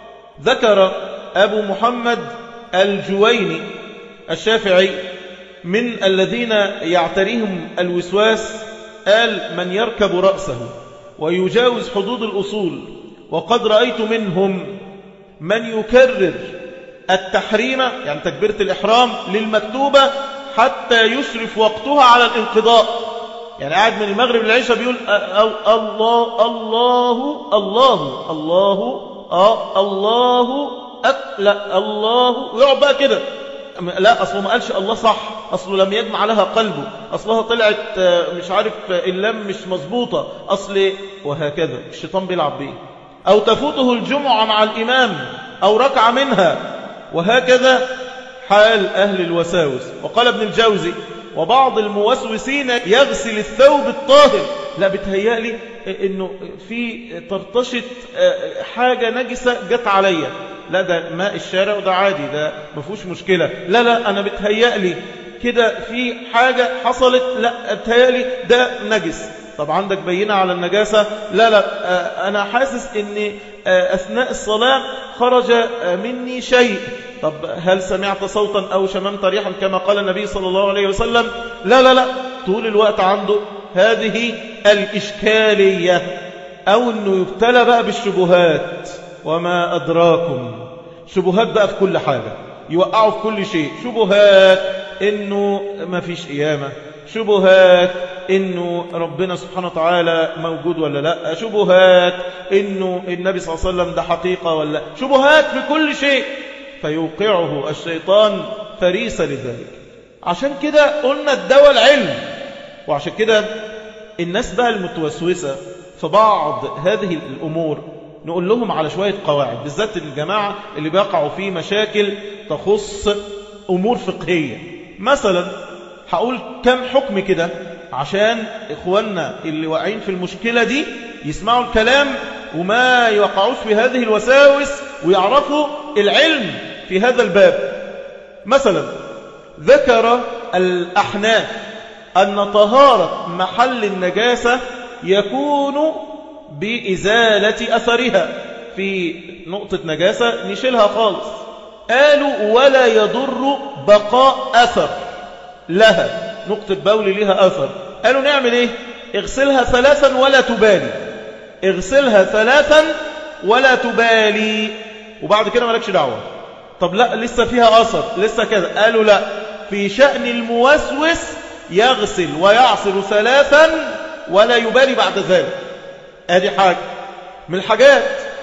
ذكر أبو محمد الجويني الشافعي من الذين يعتريهم الوسواس، قال من يركب رأسه ويجاوز حدود الأصول، وقد رأيت منهم من يكرر التحريم يعني تكبيرة الإحرام للمكتوبة حتى يشرف وقتها على الانقضاء. يعني قاعد من المغرب للعشاء بيقول الله الله الله الله آه الله أك لا الله، ويقعد بقى كده. لا أصله ما قالش الله صح، أصله لم يجمع لها قلبه، أصلها طلعت مش عارف اللام مش مظبوطة، أصل وهكذا. الشيطان بيلعب بيه. أو تفوته الجمعة مع الإمام أو ركع منها، وهكذا حال أهل الوساوس. وقال ابن الجوزي وبعض الموسوسين يغسل الثوب الطاهر، لا بتهيألي إنه في طرطشة حاجة نجسة جت عليا، لا ده ماء الشارع وده عادي، ده ما فيهوش مشكلة، لا لا أنا بتهيألي كده في حاجة حصلت، لا بتهيألي ده نجس. طب عندك بينة على النجاسة؟ لا لا أنا حاسس إن أثناء الصلاة خرج مني شيء. طب هل سمعت صوتا أو شممت ريحا كما قال النبي صلى الله عليه وسلم؟ لا لا لا طول الوقت عنده هذه الإشكالية. أو أنه يبتلى بقى بالشبهات، وما أدراكم، شبهات بقى في كل حاجة، يوقعوا في كل شيء. شبهات إنه ما فيش قيامة، شبهات إنه ربنا سبحانه وتعالى موجود ولا لا، شبهات إنه النبي صلى الله عليه وسلم ده حقيقة ولا لا، شبهات في كل شيء، فيوقعه الشيطان فريسة لذلك. عشان كده قلنا الدواء العلم. وعشان كده الناس بقى المتوسوسة في بعض هذه الأمور نقول لهم على شوية قواعد، بالذات الجماعة اللي بيقعوا في مشاكل تخص أمور فقهية. مثلا هقول كم حكم كده عشان إخواننا اللي واقعين في المشكلة دي يسمعوا الكلام وما يوقعوش في هذه الوساوس ويعرفوا العلم في هذا الباب. مثلا ذكر الأحناف أن طهارة محل النجاسة يكون بإزالة أثرها، في نقطة نجاسة نشيلها خالص. قالوا ولا يضر بقاء أثر لها، نقطة بول لها أثر. قالوا نعمل إيه؟ اغسلها ثلاثا ولا تبالي، اغسلها ثلاثا ولا تبالي، وبعد كده مالكش دعوة. طب لا لسه فيها أثر، لسه كذا. قالوا لا، في شأن الموسوس يغسل ويعصر ثلاثا ولا يبالي بعد ذلك. ادي حاجة من الحاجات.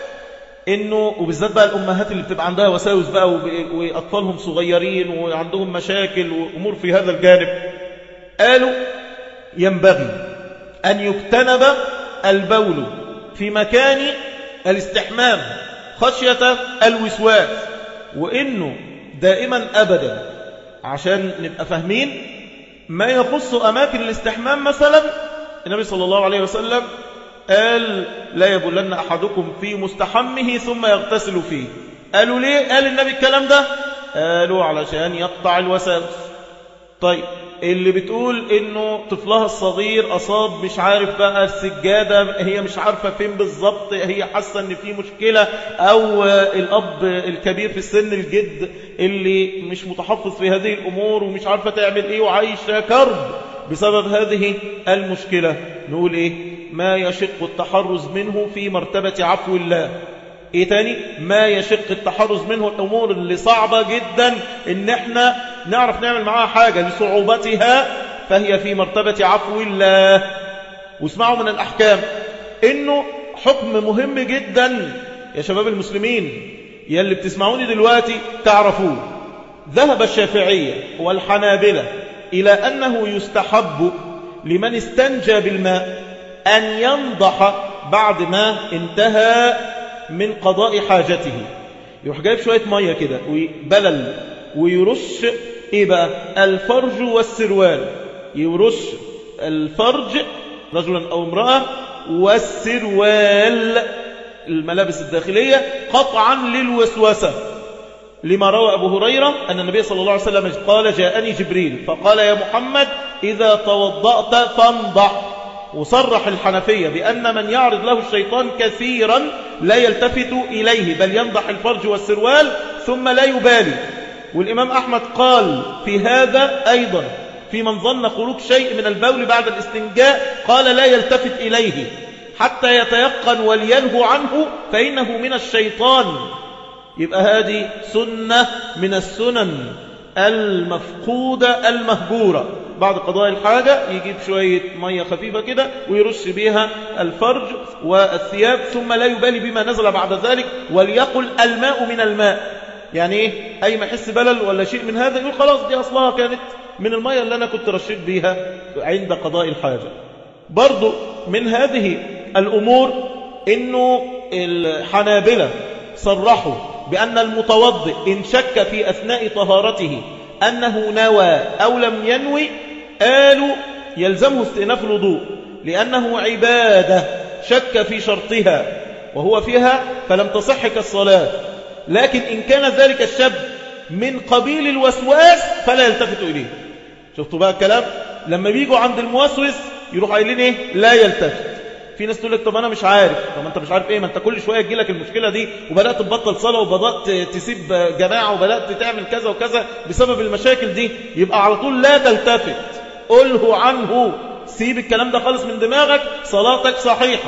انه وبالذات بقى الامهات اللي بتبقى عندها وساوس بقى واطفالهم صغيرين وعندهم مشاكل وامور في هذا الجانب، قالوا ينبغي ان يجتنب البول في مكان الاستحمام خشية الوسواس. وانه دائما ابدا عشان نبقى فاهمين ما يخص اماكن الاستحمام، مثلا النبي صلى الله عليه وسلم قال لا يبولن أحدكم في مستحمه ثم يغتسل فيه. قالوا ليه قال النبي الكلام ده؟ قالوا علشان يقطع الوساوس. طيب اللي بتقول انه طفلها الصغير أصاب مش عارف بقى السجادة، هي مش عارفة فين بالضبط، هي حاسة ان في مشكلة، او الأب الكبير في السن الجد اللي مش متحفظ في هذه الأمور ومش عارفة تعمل ايه وعايشة كرب بسبب هذه المشكلة، نقول ايه؟ ما يشق التحرز منه في مرتبة عفو الله. ايه تاني؟ ما يشق التحرز منه الامور اللي صعبة جدا ان احنا نعرف نعمل معاها حاجة لصعوبتها، فهي في مرتبة عفو الله. واسمعوا من الاحكام انه حكم مهم جدا يا شباب المسلمين يلي بتسمعوني دلوقتي تعرفوه. ذهب الشافعية والحنابلة الى انه يستحب لمن استنجى بالماء أن ينضح بعد ما انتهى من قضاء حاجته. يروح جايب شوية مية كده وبلل ويرش إيه بقى؟ الفرج والسروال. يرش الفرج رجلا أو امرأة، والسروال الملابس الداخلية قطعا للوسوسة، لما روى أبو هريرة أن النبي صلى الله عليه وسلم قال جاءني جبريل فقال يا محمد إذا توضأت فانضح. وصرح الحنفية بأن من يعرض له الشيطان كثيرا لا يلتفت إليه بل ينضح الفرج والسروال ثم لا يبالي. والإمام أحمد قال في هذا أيضا في من ظن خروج شيء من البول بعد الاستنجاء قال لا يلتفت إليه حتى يتيقن ولينهو عنه فإنه من الشيطان. يبقى هذه سنة من السنن المفقودة المهجورة. بعد قضاء الحاجة يجيب شوية مية خفيفة كده ويرش بيها الفرج والثياب ثم لا يبالي بما نزل بعد ذلك، وليقل الماء من الماء. يعني ايه؟ اي ما يحس بلل ولا شيء من هذا يقول خلاص دي اصلها كانت من المية اللي انا كنت رشيت بيها عند قضاء الحاجة. برضو من هذه الامور انه الحنابلة صرحوا بأن المتوضئ إن شك في أثناء طهارته أنه نوى أو لم ينوي قالوا يلزمه استئناف الوضوء، لأنه عبادة شك في شرطها وهو فيها فلم تصح كالصلاة. لكن إن كان ذلك الشك من قبيل الوسواس فلا يلتفت إليه. شفتوا بقى الكلام؟ لما بيجوا عند الموسوس يروح قايلين إيه؟ لا يلتفت. في ناس تقول لك طب انا مش عارف. طب انت مش عارف ايه؟ ما انت كل شويه تجي لك المشكله دي وبدات تبطل صلاه وبدات تسيب جماعه وبدات تعمل كذا وكذا بسبب المشاكل دي، يبقى على طول لا تلتفت، قله عنه، سيب الكلام ده خالص من دماغك، صلاتك صحيحه.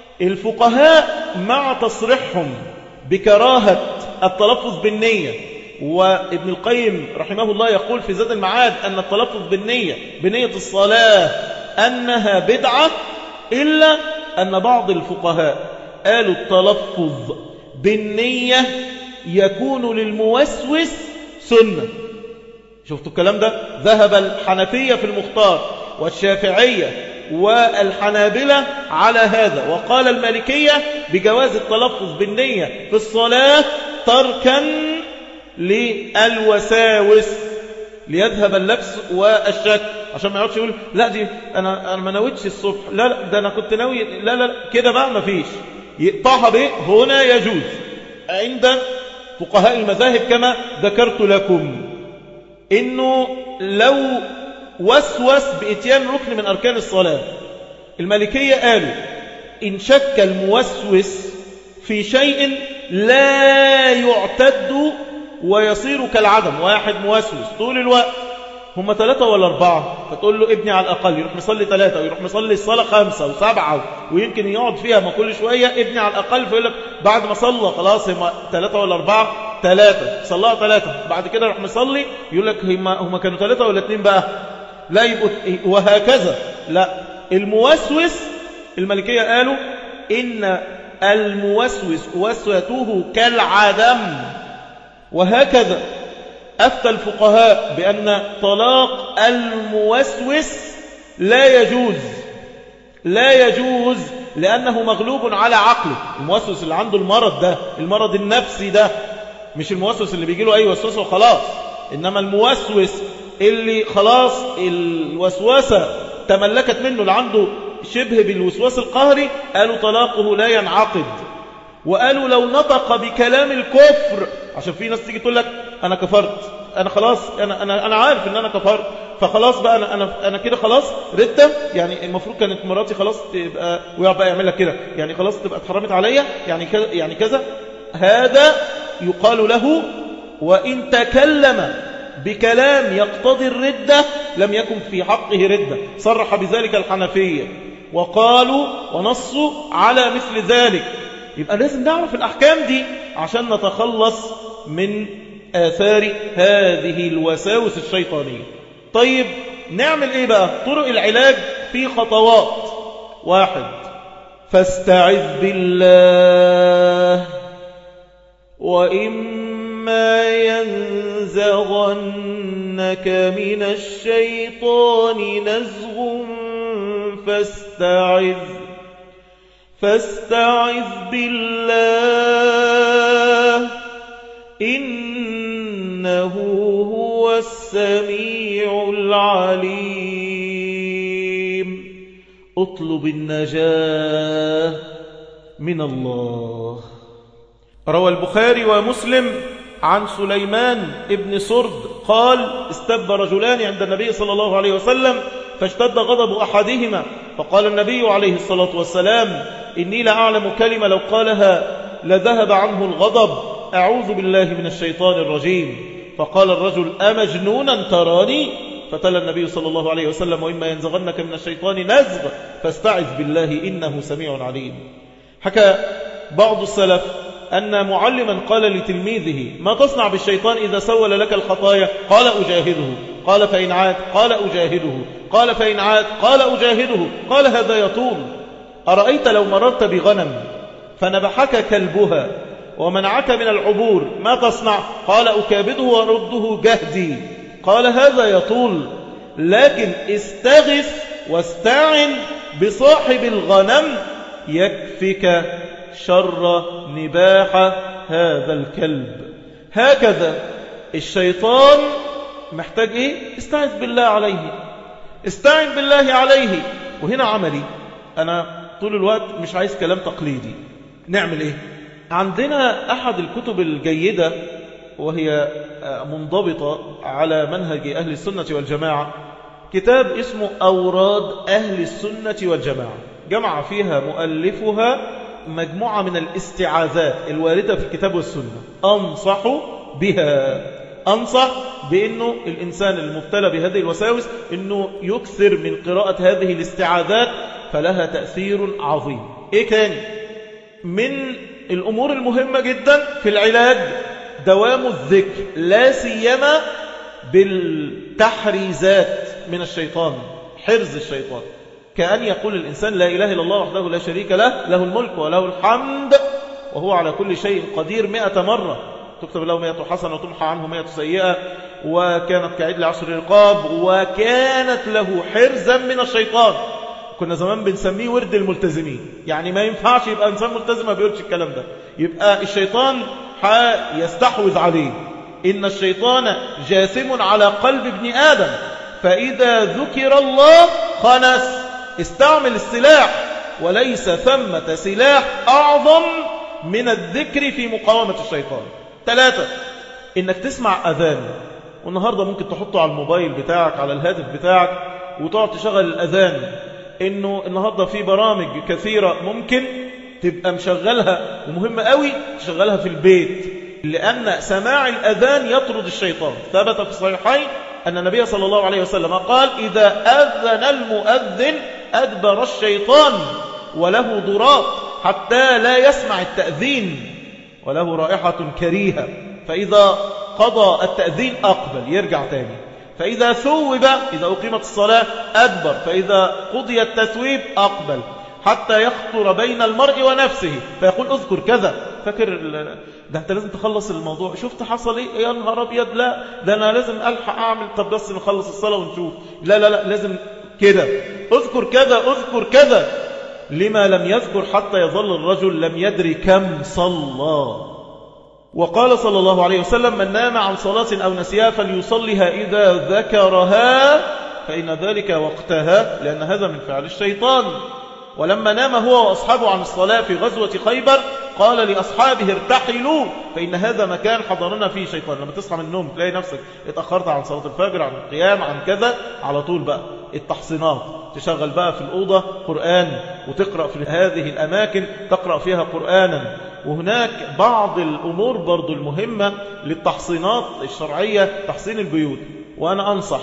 الفقهاء مع تصريحهم بكراهه التلفظ بالنيه وابن القيم رحمه الله يقول في زاد المعاد أن التلفظ بالنية بنية الصلاة أنها بدعة، إلا أن بعض الفقهاء قالوا التلفظ بالنية يكون للموسوس سنة. شفتوا الكلام ده؟ ذهب الحنفية في المختار والشافعية والحنابلة على هذا، وقال المالكية بجواز التلفظ بالنية في الصلاة تركا للوساوس ليذهب اللبس والشك، عشان ما يقعدش يقول لا دي أنا, أنا ما نويتش الصبح، لا لا ده أنا كنت ناوي، لا لا كده بقى ما فيش، يقطعها به. هنا يجوز عند فقهاء المذاهب كما ذكرت لكم إنه لو وسوس بإتيان ركن من أركان الصلاة، المالكية قالوا إن شك الموسوس في شيء لا يعتد ويصير كالعدم. واحد موسوس طول الوقت، هم ثلاثة ولا أربعة، فتقول له ابني على الأقل يروح مصلي ثلاثة ويروح مصلي الصلاة خمسة وسبعة ويمكن يقعد فيها ما كل شوية ابني على الأقل، فيقول لك بعد ما صلى خلاص هم ثلاثة ولا أربعة، ثلاثة صلاها ثلاثة، بعد كده يروح مصلي يقول لك هم, هم كانوا ثلاثة ولا اثنين بقى، لا يبقوا وهكذا. لا، الموسوس المالكية قالوا إن الموسوس وسوته كالعدم. وهكذا أفتى الفقهاء بأن طلاق الموسوس لا يجوز، لا يجوز لأنه مغلوب على عقله. الموسوس اللي عنده المرض ده، المرض النفسي ده، مش الموسوس اللي بيجي له أي وسوسة وخلاص، إنما الموسوس اللي خلاص الوسوسة تملكت منه، اللي عنده شبه بالوسواس القهري، قالوا طلاقه لا ينعقد. وقالوا لو نطق بكلام الكفر، عشان في ناس تيجي تقول لك أنا كفرت، أنا خلاص أنا أنا أنا عارف إن أنا كفرت، فخلاص بقى أنا أنا أنا كده خلاص ردة، يعني المفروض كانت مراتي خلاص تبقى ويقعد بقى يعمل لك كده، يعني خلاص تبقى اتحرمت عليا، يعني كذا يعني كذا. هذا يقال له وإن تكلم بكلام يقتضي الردة لم يكن في حقه ردة. صرح بذلك الحنفية وقالوا ونصوا على مثل ذلك. يبقى لازم نعرف الأحكام دي عشان نتخلص من آثار هذه الوساوس الشيطانية. طيب نعمل إيه بقى؟ طرق العلاج في خطوات. واحد، فاستعذ بالله، وإما ينزغنك من الشيطان نزغ فاستعذ فاستعذ بالله إنه هو السميع العليم. اطلب النجاة من الله. روى البخاري ومسلم عن سليمان ابن سرد قال استب رجلان عند النبي صلى الله عليه وسلم فاشتد غضب أحدهما، فقال النبي عليه الصلاة والسلام إني لأعلم كلمة لو قالها لذهب عنه الغضب، أعوذ بالله من الشيطان الرجيم. فقال الرجل أمجنونا تراني؟ فتلا النبي صلى الله عليه وسلم وإما ينزغنك من الشيطان نزغ فاستعذ بالله إنه سميع عليم. حكى بعض السلف أن معلما قال لتلميذه ما تصنع بالشيطان إذا سول لك الخطايا؟ قال أجاهده. قال فإن عاد؟ قال أجاهده. قال فإن عاد؟ قال أجاهده. قال هذا يطول. أرأيت لو مررت بغنم فنبحك كلبها ومنعك من العبور ما تصنع؟ قال أكابده وأرده جهدي. قال هذا يطول، لكن استغث واستعن بصاحب الغنم يكفك شر نباح هذا الكلب. هكذا الشيطان محتاج ايه؟ استعذ بالله عليه، استعن بالله عليه. وهنا عملي، انا طول الوقت مش عايز كلام تقليدي. نعمل ايه؟ عندنا احد الكتب الجيدة وهي منضبطة على منهج اهل السنة والجماعة، كتاب اسمه أوراد أهل السنة والجماعة، جمع فيها مؤلفها مجموعة من الاستعاذات الواردة في الكتاب والسنة. أنصح بها، أنصح بأنه الإنسان المبتلى بهذه الوساوس أنه يكثر من قراءة هذه الاستعاذات، فلها تأثير عظيم. إيه تاني من الأمور المهمة جدا في العلاج؟ دوام الذكر، لا سيما بالتحريزات من الشيطان، حرز الشيطان، كأن يقول الإنسان لا إله إلا الله وحده لا شريك له، له الملك وله الحمد وهو على كل شيء قدير مئة مرة، تكتب له مئة حسنة وتمحى عنه مئة سيئة، وكانت كعدل عشر رقاب، وكانت له حرزا من الشيطان. كنا زمان بنسميه ورد الملتزمين، يعني ما ينفعش يبقى إنسان ملتزم ما بيقولش الكلام ده، يبقى الشيطان يستحوذ عليه. إن الشيطان جاثم على قلب ابن آدم، فإذا ذكر الله خنس. استعمل السلاح، وليس ثمة سلاح أعظم من الذكر في مقاومة الشيطان. ثلاثة، إنك تسمع أذان، والنهاردة ممكن تحطه على الموبايل بتاعك، على الهاتف بتاعك، وتقعد تشغل الأذان. إنه النهاردة في برامج كثيرة ممكن تبقى مشغلها، ومهم قوي تشغلها في البيت، لأن سماع الأذان يطرد الشيطان. ثبت في الصحيحين أن النبي صلى الله عليه وسلم قال: إذا أذن المؤذن أدبر الشيطان وله ضراط حتى لا يسمع التأذين وله رائحة كريهة، فإذا قضى التأذين أقبل يرجع تاني، فإذا ثوب إذا أقيمت الصلاة أدبر، فإذا قضي التثويب أقبل، حتى يخطر بين المرء ونفسه فيقول اذكر كذا. فاكر ده انت لازم تخلص الموضوع، شفت حصل ايه يا نهار ابيض، لا ده انا لازم الحق اعمل، طب بس نخلص الصلاة ونشوف، لا لا لا لازم كده، اذكر كذا اذكر كذا. لما لم يذكر حتى يظل الرجل لم يدري كم صلى. وقال صلى الله عليه وسلم: من نام عن صلاة أو نسيها فليصلها إذا ذكرها فإن ذلك وقتها، لأن هذا من فعل الشيطان. ولما نام هو وأصحابه عن الصلاة في غزوة خيبر قال لأصحابه: ارتحلوا فإن هذا مكان حضرنا فيه شيطان. لما تصحى من النوم تلاقي نفسك اتأخرت عن صلاة الفجر، عن القيام، عن كذا، على طول بقى التحصينات، تشغل بقى في الأوضة قرآن وتقرأ في هذه الأماكن، تقرأ فيها قرآنا. وهناك بعض الأمور برضو المهمة للتحصينات الشرعية، تحصين البيوت. وأنا أنصح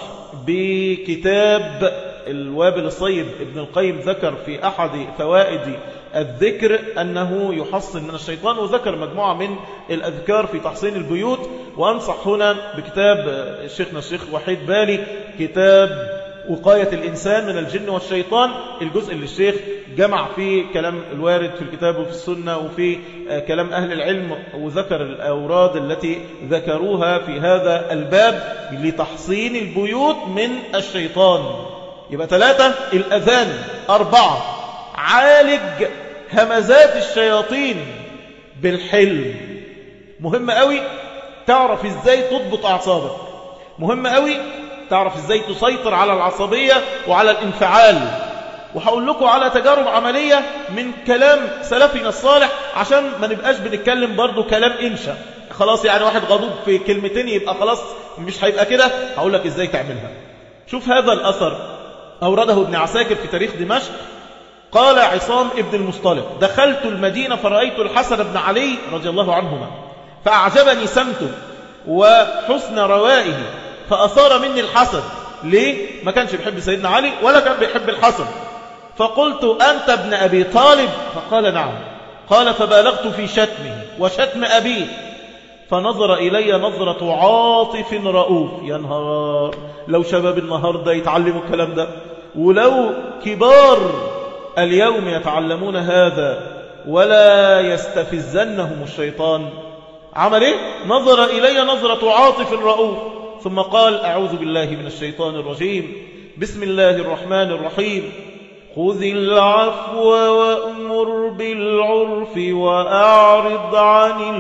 بكتاب الوابل الصيب ابن القيم، ذكر في أحد فوائد الذكر أنه يحصن من الشيطان، وذكر مجموعة من الأذكار في تحصين البيوت. وأنصح هنا بكتاب شيخنا الشيخ وحيد بالي، كتاب وقاية الإنسان من الجن والشيطان، الجزء اللي الشيخ جمع فيه كلام الوارد في الكتاب وفي السنة وفي كلام أهل العلم، وذكر الأوراد التي ذكروها في هذا الباب لتحصين البيوت من الشيطان. يبقى ثلاثة الأذان. أربعة عالج همزات الشياطين بالحلم. مهم قوي تعرف ازاي تضبط أعصابك، مهم قوي تعرف ازاي تسيطر على العصبية وعلى الانفعال. وهقول لكم على تجارب عملية من كلام سلفنا الصالح، عشان ما نبقاش بنتكلم برضو كلام إنشاء خلاص، يعني واحد غضوب في كلمتين يبقى خلاص مش هيبقى كده. هقول لك ازاي تعملها. شوف هذا الأثر أورده ابن عساكر في تاريخ دمشق. قال عصام ابن المصطلق: دخلت المدينة فرأيت الحسن بن علي رضي الله عنهما، فأعجبني سمته وحسن روائه، فأثار مني الحسد. ليه؟ ما كانش بيحب سيدنا علي ولا كان بيحب الحسن. فقلت: أنت ابن أبي طالب؟ فقال: نعم. قال: فبالغت في شتمه وشتم أبيه، فنظر إلي نظرة عاطف رؤوف. يا نهار، لو شباب النهاردة يتعلموا الكلام ده، ولو كبار اليوم يتعلمون هذا ولا يستفزنهم الشيطان. عمل ايه؟ نظر إلي نظرة عاطف رؤوف، ثم قال: أعوذ بالله من الشيطان الرجيم، بسم الله الرحمن الرحيم، خذ العفو وأمر بالعرف وأعرض عن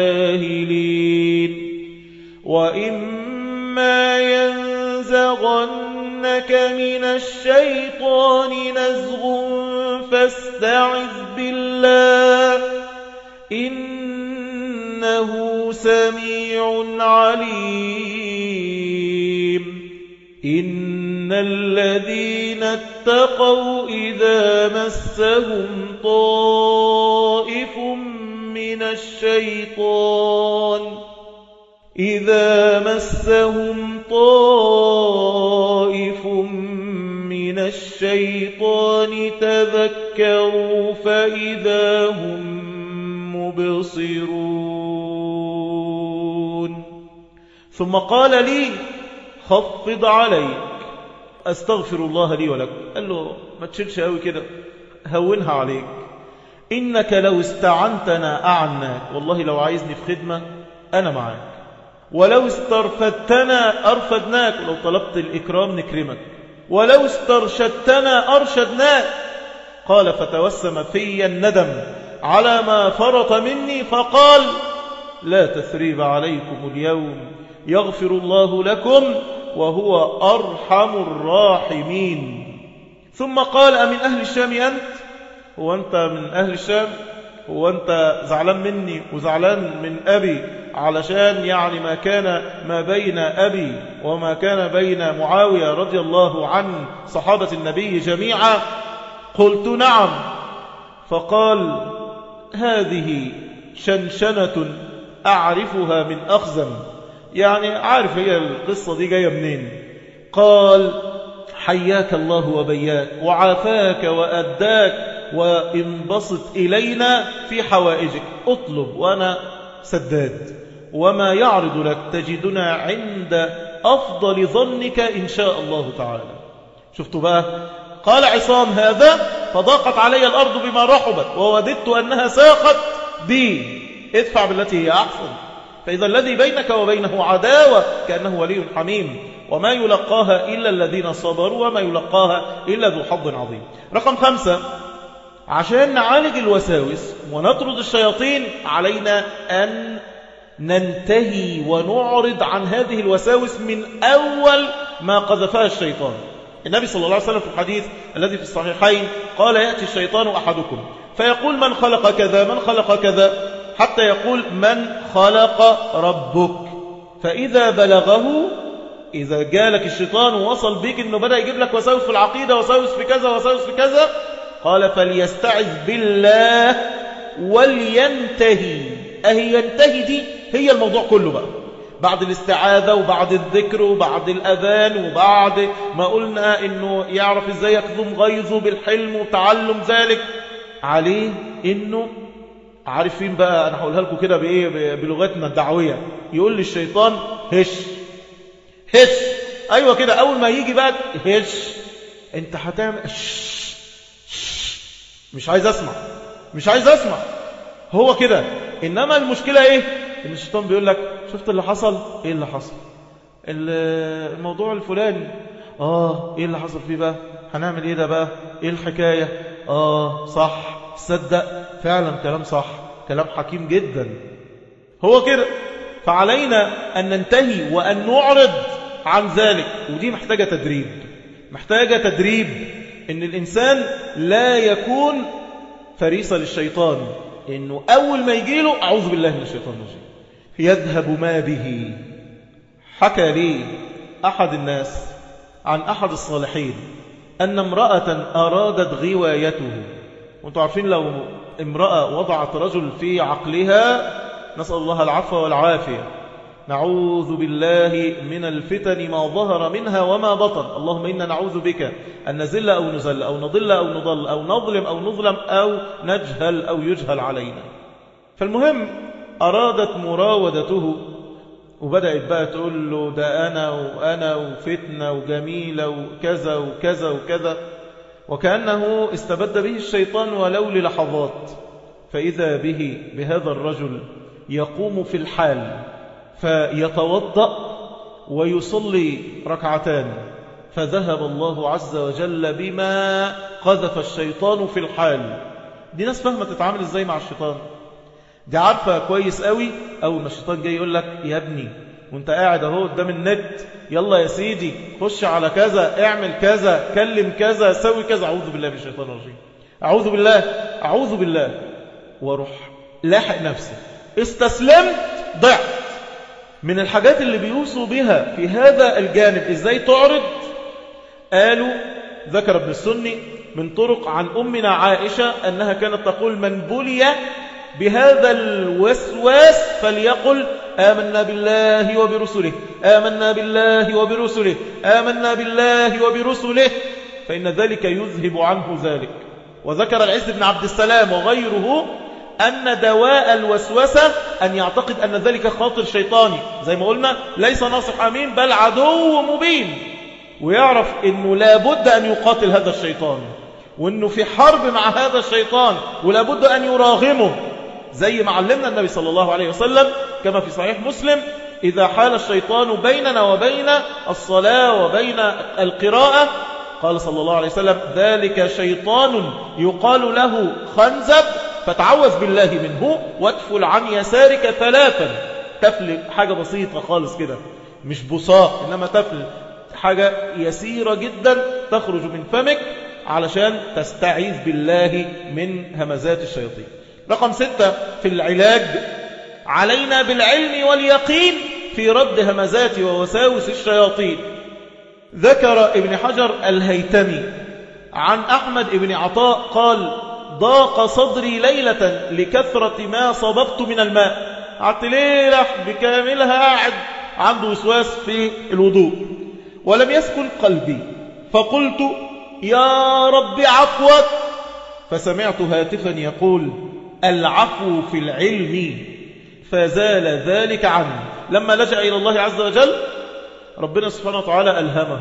الجاهلين، وإما ينزغنك من الشيطان نزغ فاستعذ بالله إنه سميع عليم. إن الذين اتقوا إذا مسهم طائف من الشيطان إذا مسهم طائف من الشيطان تذكروا فإذا هم مبصرون. ثم قال لي خفض عليك أستغفر الله لي ولك. قال له ما تشيلش قوي كده، هونها عليك، إنك لو استعنتنا أعناك، والله لو عايزني في خدمة أنا معاك، ولو استرفدتنا أرفدناك، ولو طلبت الإكرام نكرمك، ولو استرشدتنا أرشدناك. قال فتوسم في الندم على ما فرط مني فقال لا تثريب عليكم اليوم يغفر الله لكم وهو أرحم الراحمين. ثم قال أمن أهل الشام أنت؟ هو أنت من أهل الشام؟ هو أنت زعلان مني وزعلان من أبي علشان يعني ما كان ما بين أبي وما كان بين معاوية رضي الله عن صحابة النبي جميعا؟ قلت نعم. فقال هذه شنشنة أعرفها من أخزم، يعني عارف هي القصة دي جاية منين. قال حياك الله وبياك وعافاك وأداك وانبسط إلينا في حوائجك، اطلب وأنا سداد، وما يعرض لك تجدنا عند أفضل ظنك إن شاء الله تعالى. شفتوا بقى؟ قال عصام هذا فضاقت علي الأرض بما رحبت ووددت أنها ساقت بي، ادفع بالتي هي أحسن، فإذا الذي بينك وبينه عداوة كأنه ولي حميم، وما يلقاها إلا الذين صبروا وما يلقاها إلا ذو حظ عظيم. رقم خمسة، عشان نعالج الوساوس ونطرد الشياطين علينا أن ننتهي ونعرض عن هذه الوساوس من أول ما قذفها الشيطان. النبي صلى الله عليه وسلم في الحديث الذي في الصحيحين قال يأتي الشيطان أحدكم فيقول من خلق كذا من خلق كذا، حتى يقول من خلق ربك، فإذا بلغه، إذا جالك الشيطان ووصل بيك أنه بدأ يجيب لك وساوس في العقيدة وساوس في كذا وساوس في كذا، قال فليستعذ بالله ولينتهي. أهي ينتهي دي هي الموضوع كله بقى، بعد الاستعاذة وبعد الذكر وبعد الأذان وبعد ما قلنا أنه يعرف إزاي يكظم غيظه بالحلم وتعلم ذلك، عليه أنه عارفين بقى، أنا هقولها لكم كده بإيه بلغتنا الدعوية، يقول للشيطان هش هش، أيوة كده، أول ما يجي بقى هش أنت هتعمل مش عايز أسمع مش عايز أسمع هو كده. إنما المشكلة إيه؟ إن الشيطان بيقول لك شفت اللي حصل؟ إيه اللي حصل؟ الموضوع الفلاني، آه إيه اللي حصل فيه بقى؟ هنعمل إيه ده بقى؟ إيه الحكاية؟ آه صح، صدق فعلا كلام صح، كلام حكيم جدا. هو كده. فعلينا أن ننتهي وأن نعرض عن ذلك، ودي محتاجة تدريب، محتاجة تدريب إن الإنسان لا يكون فريسة للشيطان، إنه أول ما يجيله أعوذ بالله من الشيطان الرجيم يذهب ما به. حكى لي أحد الناس عن أحد الصالحين أن امرأة أرادت غوايته، وانتم عارفين لو امرأة وضعت رجل في عقلها، نسأل الله العفو والعافية، نعوذ بالله من الفتن ما ظهر منها وما بطن، اللهم إنا نعوذ بك أن نزل أو نزل أو نضل أو نضل أو نظلم أو نظلم أو نجهل أو يجهل علينا. فالمهم أرادت مراودته، وبدأت بقى تقول له ده أنا وأنا وفتنة وجميلة وكذا وكذا وكذا، وكأنه استبد به الشيطان ولو للحظات، فإذا به بهذا الرجل يقوم في الحال فيتوضأ ويصلي ركعتان، فذهب الله عز وجل بما قذف الشيطان في الحال. دي ناس فاهمة تتعامل ازاي مع الشيطان، دي عارفة كويس قوي. أول ما الشيطان جاي يقول لك يا ابني وانت قاعد اهو قدام النت، يلا يا سيدي خش على كذا، اعمل كذا، كلم كذا، سوي كذا، أعوذ بالله من الشيطان الرجيم، أعوذ بالله أعوذ بالله، واروح لاحق نفسي، استسلمت، ضعت. من الحاجات اللي بيوصوا بها في هذا الجانب ازاي تعرض، قالوا ذكر ابن السني من طرق عن أمنا عائشة أنها كانت تقول من بلي بهذا الوسواس فليقل آمنا بالله وبرسله آمنا بالله وبرسله آمنا بالله وبرسله، فإن ذلك يذهب عنه ذلك. وذكر العز بن عبد السلام وغيره أن دواء الوسوسة أن يعتقد أن ذلك خاطر شيطاني، زي ما قلنا ليس ناصح أمين بل عدو مبين، ويعرف أنه لابد أن يقاتل هذا الشيطان، وأنه في حرب مع هذا الشيطان ولابد أن يراغمه، زي ما علمنا النبي صلى الله عليه وسلم كما في صحيح مسلم: إذا حال الشيطان بيننا وبين الصلاة وبين القراءة، قال صلى الله عليه وسلم: ذلك شيطان يقال له خنزب، فتعوذ بالله منه وادفل عن يسارك ثلاثا. تفل حاجة بسيطة خالص كده، مش بصاق، إنما تفل حاجة يسيرة جدا تخرج من فمك علشان تستعيذ بالله من همزات الشياطين. رقم ستة في العلاج: علينا بالعلم واليقين في رد همزات ووساوس الشياطين. ذكر ابن حجر الهيتمي عن أحمد بن عطاء قال: ضاق صدري ليلة لكثرة ما صببت من الماء. قعدت ليلة بكاملها قاعد عنده وسواس في الوضوء ولم يسكن قلبي، فقلت: يا رب عفوك. فسمعت هاتفا يقول: العفو في العلم، فزال ذلك عنه. لما لجأ إلى الله عز وجل ربنا سبحانه وتعالى ألهمه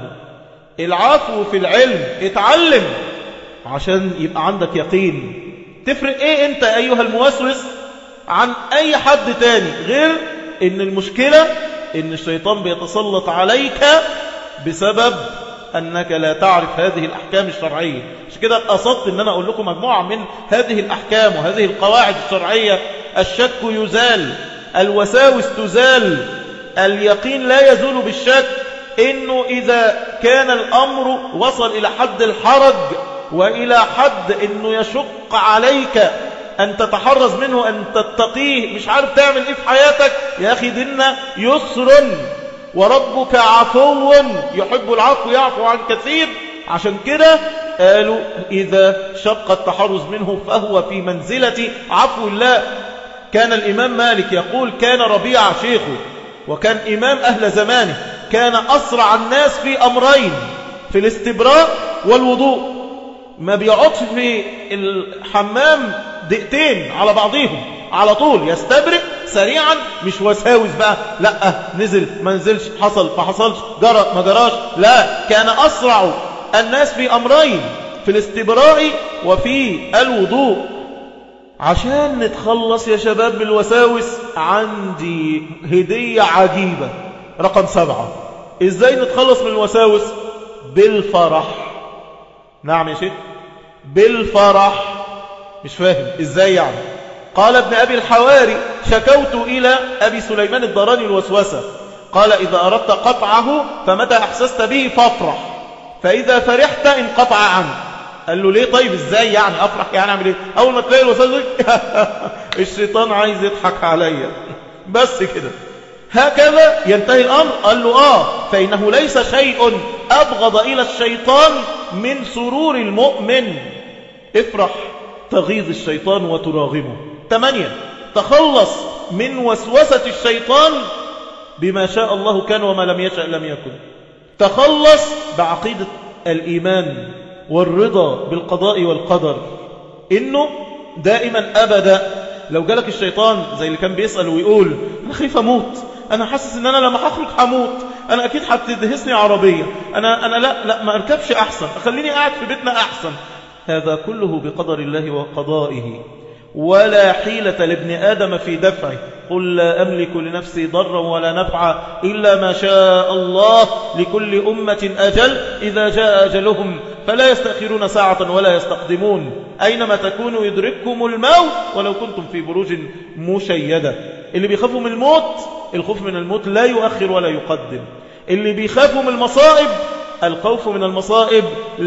العفو في العلم. اتعلم عشان يبقى عندك يقين. تفرق ايه انت ايها الموسوس عن اي حد تاني، غير ان المشكلة ان الشيطان بيتسلط عليك بسبب أنك لا تعرف هذه الأحكام الشرعية. مش كده قصدت أن أنا أقول لكم مجموعة من هذه الأحكام وهذه القواعد الشرعية. الشك يزال، الوساوس تزال، اليقين لا يزول بالشك. إنه إذا كان الأمر وصل إلى حد الحرج وإلى حد إنه يشق عليك أن تتحرز منه، أن تتقيه، مش عارف تعمل إيه في حياتك، يا أخي ديننا يسر، وربك عفو يحب العفو يعفو عن كثير. عشان كده قالوا إذا شق التحرز منه فهو في منزلة عفو الله. كان الإمام مالك يقول: كان ربيع شيخه وكان إمام أهل زمانه، كان أسرع الناس في أمرين: في الاستبراء والوضوء. ما بيقعدش في الحمام دقيقتين على بعضهم، على طول يستبرئ سريعا، مش وساوس بقى، لا نزل ما نزلش، حصل ما حصلش، جرى ما جراش، لا، كان أسرع الناس في أمرين: في الاستبراء وفي الوضوء. عشان نتخلص يا شباب بالوساوس عندي هدية عجيبة. رقم سبعة: ازاي نتخلص من الوساوس؟ بالفرح. نعم يا شيخ، بالفرح. مش فاهم ازاي يعني؟ قال ابن أبي الحواري: شكوت إلى أبي سليمان الداراني الوسوسة، قال: إذا أردت قطعه فمتى أحسست به فافرح، فإذا فرحت انقطع عنه. قال له: ليه طيب ازاي يعني أفرح؟ يعني أعمل إيه؟ أول ما تلاقي الوسوسة الشيطان عايز يضحك عليا بس كده، هكذا ينتهي الأمر. قال له: آه، فإنه ليس شيء أبغض إلى الشيطان من سرور المؤمن. افرح تغيظ الشيطان وتراغمه. ثمانية: تخلص من وسوسة الشيطان بما شاء الله كان وما لم يشأ لم يكن. تخلص بعقيدة الإيمان والرضا بالقضاء والقدر، إنه دائما أبدا لو جالك الشيطان زي اللي كان بيسأل ويقول: أنا خايف أموت، أنا حاسس إن أنا لما هخرج هموت، أنا أكيد هتدهسني عربية، أنا أنا لا لا ما أركبش أحسن، خليني قاعد في بيتنا أحسن. هذا كله بقدر الله وقضائه، ولا حيلة لابن آدم في دفعه. قل لا أملك لنفسي ضرا ولا نفعا إلا ما شاء الله، لكل أمة أجل إذا جاء أجلهم فلا يستأخرون ساعة ولا يستقدمون. أينما تكونوا يدرككم الموت ولو كنتم في بروج مشيدة. اللي بيخافوا من الموت، الخوف من الموت لا يؤخر ولا يقدم. اللي بيخافوا من المصائب، الخوف من المصائب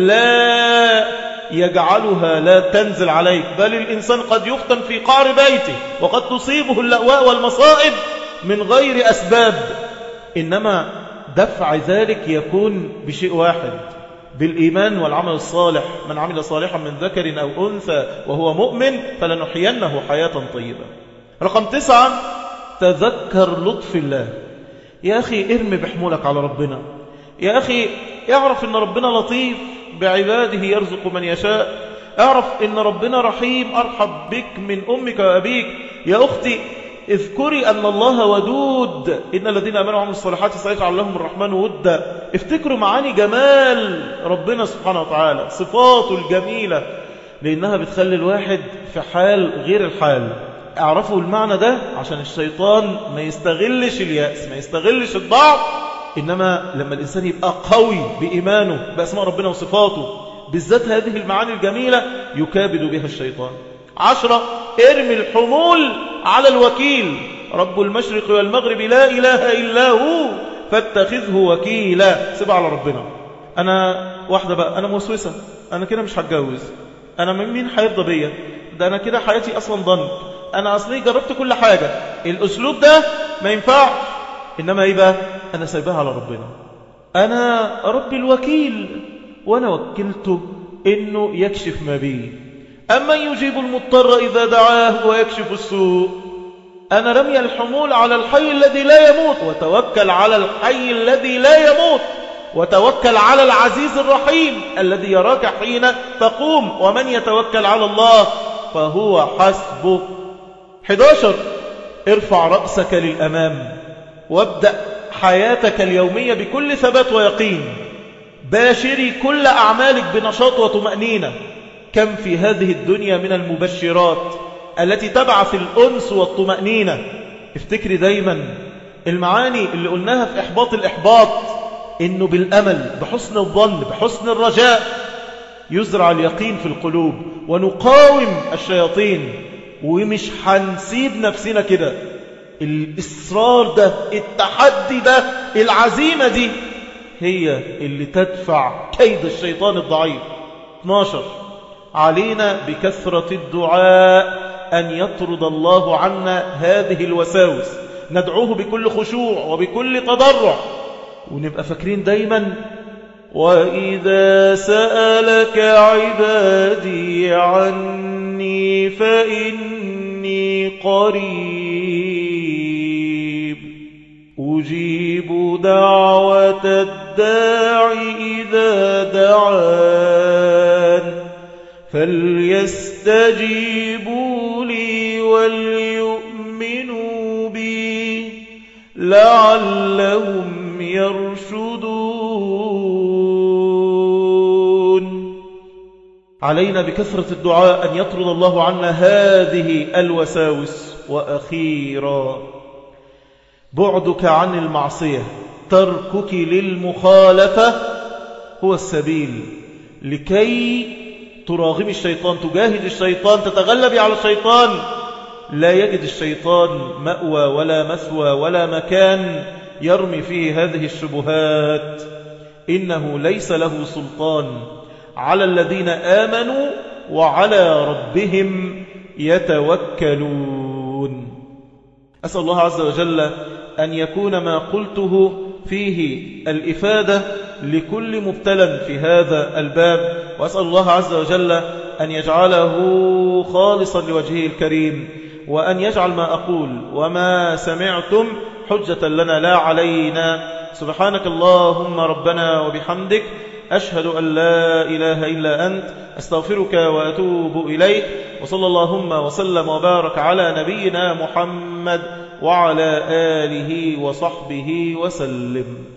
لا يجعلها لا تنزل عليك، بل الإنسان قد يفتن في قعر بيته وقد تصيبه اللأواء والمصائب من غير أسباب. إنما دفع ذلك يكون بشيء واحد: بالإيمان والعمل الصالح. من عمل صالحا من ذكر أو أنثى وهو مؤمن فلنحيينه حياة طيبة. رقم تسعة: تذكر لطف الله. يا أخي ارمي بحمولك على ربنا، يا أخي اعرف أن ربنا لطيف بعباده يرزق من يشاء. اعرف إن ربنا رحيم أرحب بك من أمك وأبيك. يا أختي اذكري أن الله ودود، إن الذين آمنوا وعملوا الصالحات سيجعل لهم الرحمن ودا. افتكروا معاني جمال ربنا سبحانه وتعالى، صفاته الجميلة، لأنها بتخلي الواحد في حال غير الحال. اعرفوا المعنى ده عشان الشيطان ما يستغلش اليأس، ما يستغلش الضعف. إنما لما الإنسان يبقى قوي بإيمانه بأسماء ربنا وصفاته، بالذات هذه المعاني الجميلة، يكابد بها الشيطان. عشرة، ارمي الحمول على الوكيل. رب المشرق والمغرب لا إله إلا هو فاتخذه وكيلا. سيب على ربنا. أنا واحدة بقى، أنا موسوسة، أنا كده مش هتجوز، أنا من مين هيرضى بيا، ده أنا كده حياتي أصلا ضنك، أنا أصلي جربت كل حاجة. الأسلوب ده ما ينفعش. إنما إيه بقى؟ أنا سايبها على ربنا، أنا رب الوكيل، وأنا وكلته إنه يكشف ما بي. أما يجيب المضطر إذا دعاه ويكشف السوء. أنا رمي الحمول على الحي الذي لا يموت، وتوكل على الحي الذي لا يموت، وتوكل على العزيز الرحيم الذي يراك حين تقوم. ومن يتوكل على الله فهو حسبه. حداشر، ارفع رأسك للأمام وابدأ حياتك اليومية بكل ثبات ويقين. باشري كل أعمالك بنشاط وطمأنينة. كم في هذه الدنيا من المبشرات التي تبعث الأنس والطمأنينة. افتكري دايما المعاني اللي قلناها في إحباط الإحباط، إنه بالأمل، بحسن الظن، بحسن الرجاء يزرع اليقين في القلوب، ونقاوم الشياطين. ومش هنسيب نفسنا كده. الإصرار ده، التحدي ده، العزيمة دي هي اللي تدفع كيد الشيطان الضعيف. اثناشر، علينا بكثرة الدعاء أن يطرد الله عنا هذه الوساوس. ندعوه بكل خشوع وبكل تضرع، ونبقى فاكرين دايما: وإذا سألك عبادي عني فإني قريب أجيب دعوة الداع إذا دعان فليستجيبوا لي وليؤمنوا بي لعلهم يرشدون. علينا بكثرة الدعاء أن يطرد الله عنا هذه الوساوس. وأخيرا، بعدك عن المعصية، تركك للمخالفة هو السبيل لكي تراغم الشيطان، تجاهد الشيطان، تتغلب على الشيطان. لا يجد الشيطان مأوى ولا مثوى ولا مكان يرمي فيه هذه الشبهات. إنه ليس له سلطان على الذين آمنوا وعلى ربهم يتوكلون. أسأل الله عز وجل أن يكون ما قلته فيه الإفادة لكل مبتلى في هذا الباب، وأسأل الله عز وجل أن يجعله خالصا لوجهه الكريم، وأن يجعل ما أقول وما سمعتم حجة لنا لا علينا. سبحانك اللهم ربنا وبحمدك، أشهد أن لا إله إلا أنت، أستغفرك وأتوب إليك. وصلى اللهم وسلم وبارك على نبينا محمد وعلى آله وصحبه وسلم.